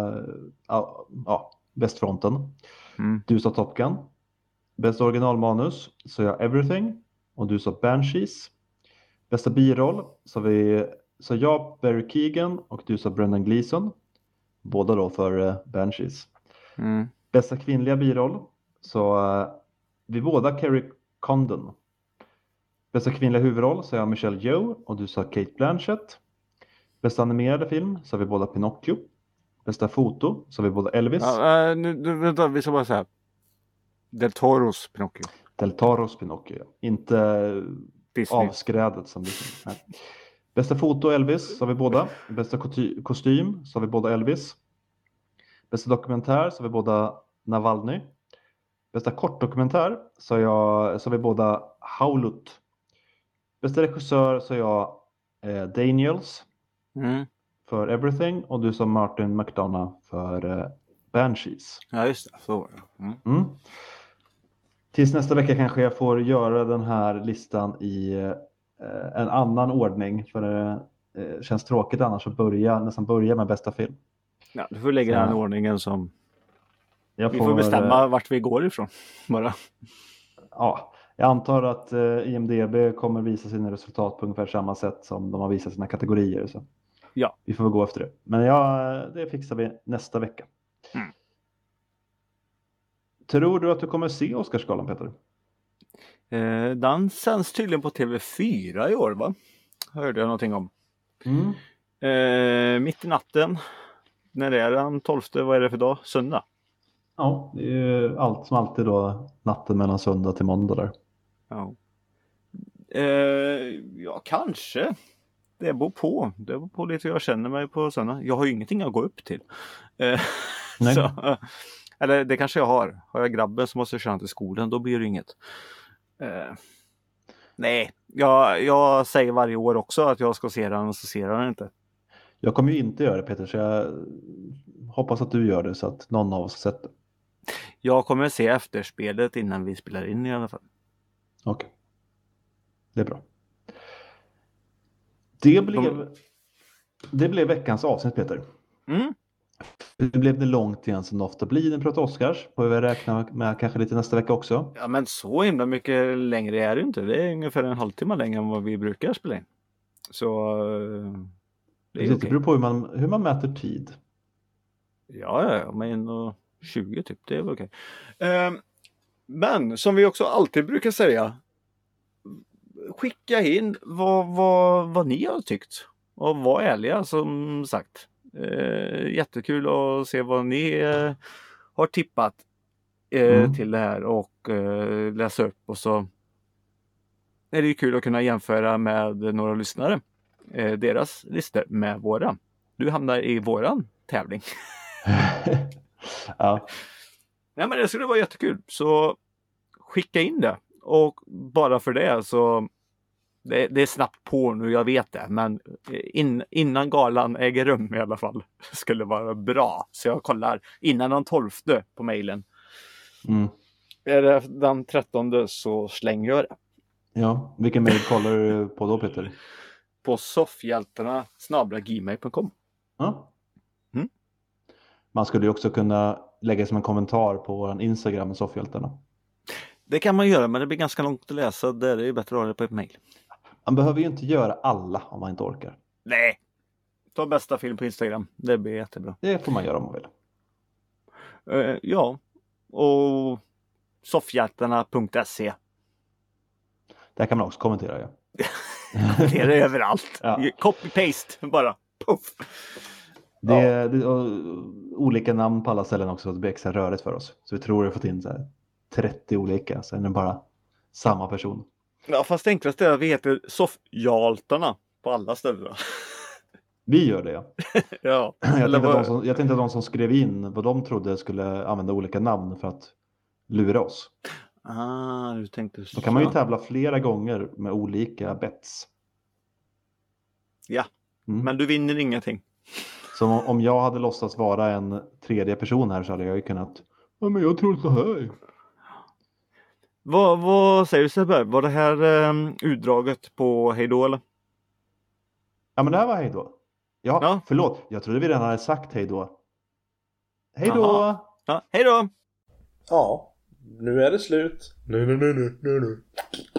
jag Västfronten. Du sa Top Gun. Bästa originalmanus sa jag Everything och du sa Banshees. Bästa biroll sa jag Barry Keoghan och du sa Brendan Gleeson. Båda då för Banshees. Bästa kvinnliga biroll så vi båda Kerry Condon. Bästa kvinnliga huvudroll sa jag Michelle Yeoh och du sa Cate Blanchett. Bästa animerade film sa vi båda Pinocchio. Bästa foto sa vi båda Elvis. Vänta, vi ska bara säga Del Toros Pinocchio. Del Toros Pinocchio, ja. Inte Disney. Avskrädet som det är. Bästa foto Elvis sa vi båda. Bästa kostym sa vi båda Elvis. Bästa dokumentär sa vi båda Navalny. Bästa kortdokumentär sa vi båda Haulut. Bästa regissör sa jag Daniels för Everything och du sa Martin McDonagh för Banshees. Ja, just det. Så. Tills nästa vecka kanske jag får göra den här listan i en annan ordning, för det känns tråkigt annars att nästan börja med bästa film. Ja, du får lägga den ordningen som vi får bestämma vart vi går ifrån bara. Ja, jag antar att IMDb kommer visa sina resultat på ungefär samma sätt som de har visat sina kategorier. Så. Ja. Vi får väl gå efter det. Men det fixar vi nästa vecka. Tror du att du kommer se Oscarsgalan, Peter? Den sänds tydligen på TV4 i år, va? Hörde jag någonting om. Mitt i natten. När är den 12? Vad är det för dag? Söndag? Ja, det är ju allt som alltid då natten mellan söndag till måndag där. Ja. Ja, kanske. Det beror på. Det beror på lite hur jag känner mig på söndag. Jag har ju ingenting att gå upp till. Nej. Så, eller det kanske jag har. Har jag grabben som måste köra till skolan, då blir det inget. Nej, jag säger varje år också att jag ska se den och så ser jag den inte. Jag kommer ju inte göra det, Peter, så jag hoppas att du gör det så att någon av oss har sett det. Jag kommer se efterspelet innan vi spelar in i alla fall. Okej. Det är bra. Det blev veckans avsnitt, Peter. Det blev det långt igen som ofta blir när vi pratar Oscars. Får vi räkna med kanske lite nästa vecka också. Ja, men så himla mycket längre är det inte. Det är ungefär en halvtimme längre än vad vi brukar spela in. Så det är det beror på hur man mäter tid. Ja, men 1:20 typ, det är väl okej. Men som vi också alltid brukar säga, skicka in vad ni har tyckt. Och var ärliga, som sagt. Jättekul att se vad ni har tippat till det här och läsa upp. Och så är det ju kul att kunna jämföra med några lyssnare. Deras listor med våra. Du hamnar i våran tävling. Ja. Nej, men det skulle vara jättekul. Så skicka in det. Och bara för det så det är snabbt på nu, jag vet det. Men innan galan äger rum i alla fall skulle vara bra. Så jag kollar innan den 12 på mejlen. Är det den 13 så slänger jag det. Ja, vilken mejl kollar du på då, Peter? På soffhjältarna@gmail.com. Ja. Man skulle ju också kunna lägga som en kommentar på vår Instagram, Soffhjältarna. Det kan man göra, men det blir ganska långt att läsa. Det är ju bättre att ha det på ett mejl. Man behöver ju inte göra alla om man inte orkar. Nej. Ta bästa film på Instagram. Det blir jättebra. Det får man göra om man vill. Ja. Och soffhjältarna.se. Där kan man också kommentera, ja. Det är överallt. Ja. Copy-paste, bara. Puff. Det är olika namn på alla ställen också, så det blir extra rörigt för oss. Så vi tror att vi har fått in så här 30 olika, så är det bara samma person. Ja, fast det enklaste är att vi heter Soffhjältarna på alla ställen. Vi gör det, ja. Ja. Jag tänkte att de som skrev in vad de trodde skulle använda olika namn för att lura oss. Du tänkte så. Då kan man ju tävla flera gånger med olika bets. Ja, men du vinner ingenting. Så om jag hade låtsats vara en tredje person här så hade jag ju kunnat... Ja, men jag tror så här. Vad säger du, Sebbe? Var det här utdraget på hejdå eller? Ja, men det här var hejdå. Ja, förlåt. Jag trodde vi redan hade sagt hejdå. Hejdå! Ja, hejdå! Ja, nu är det slut. Nej.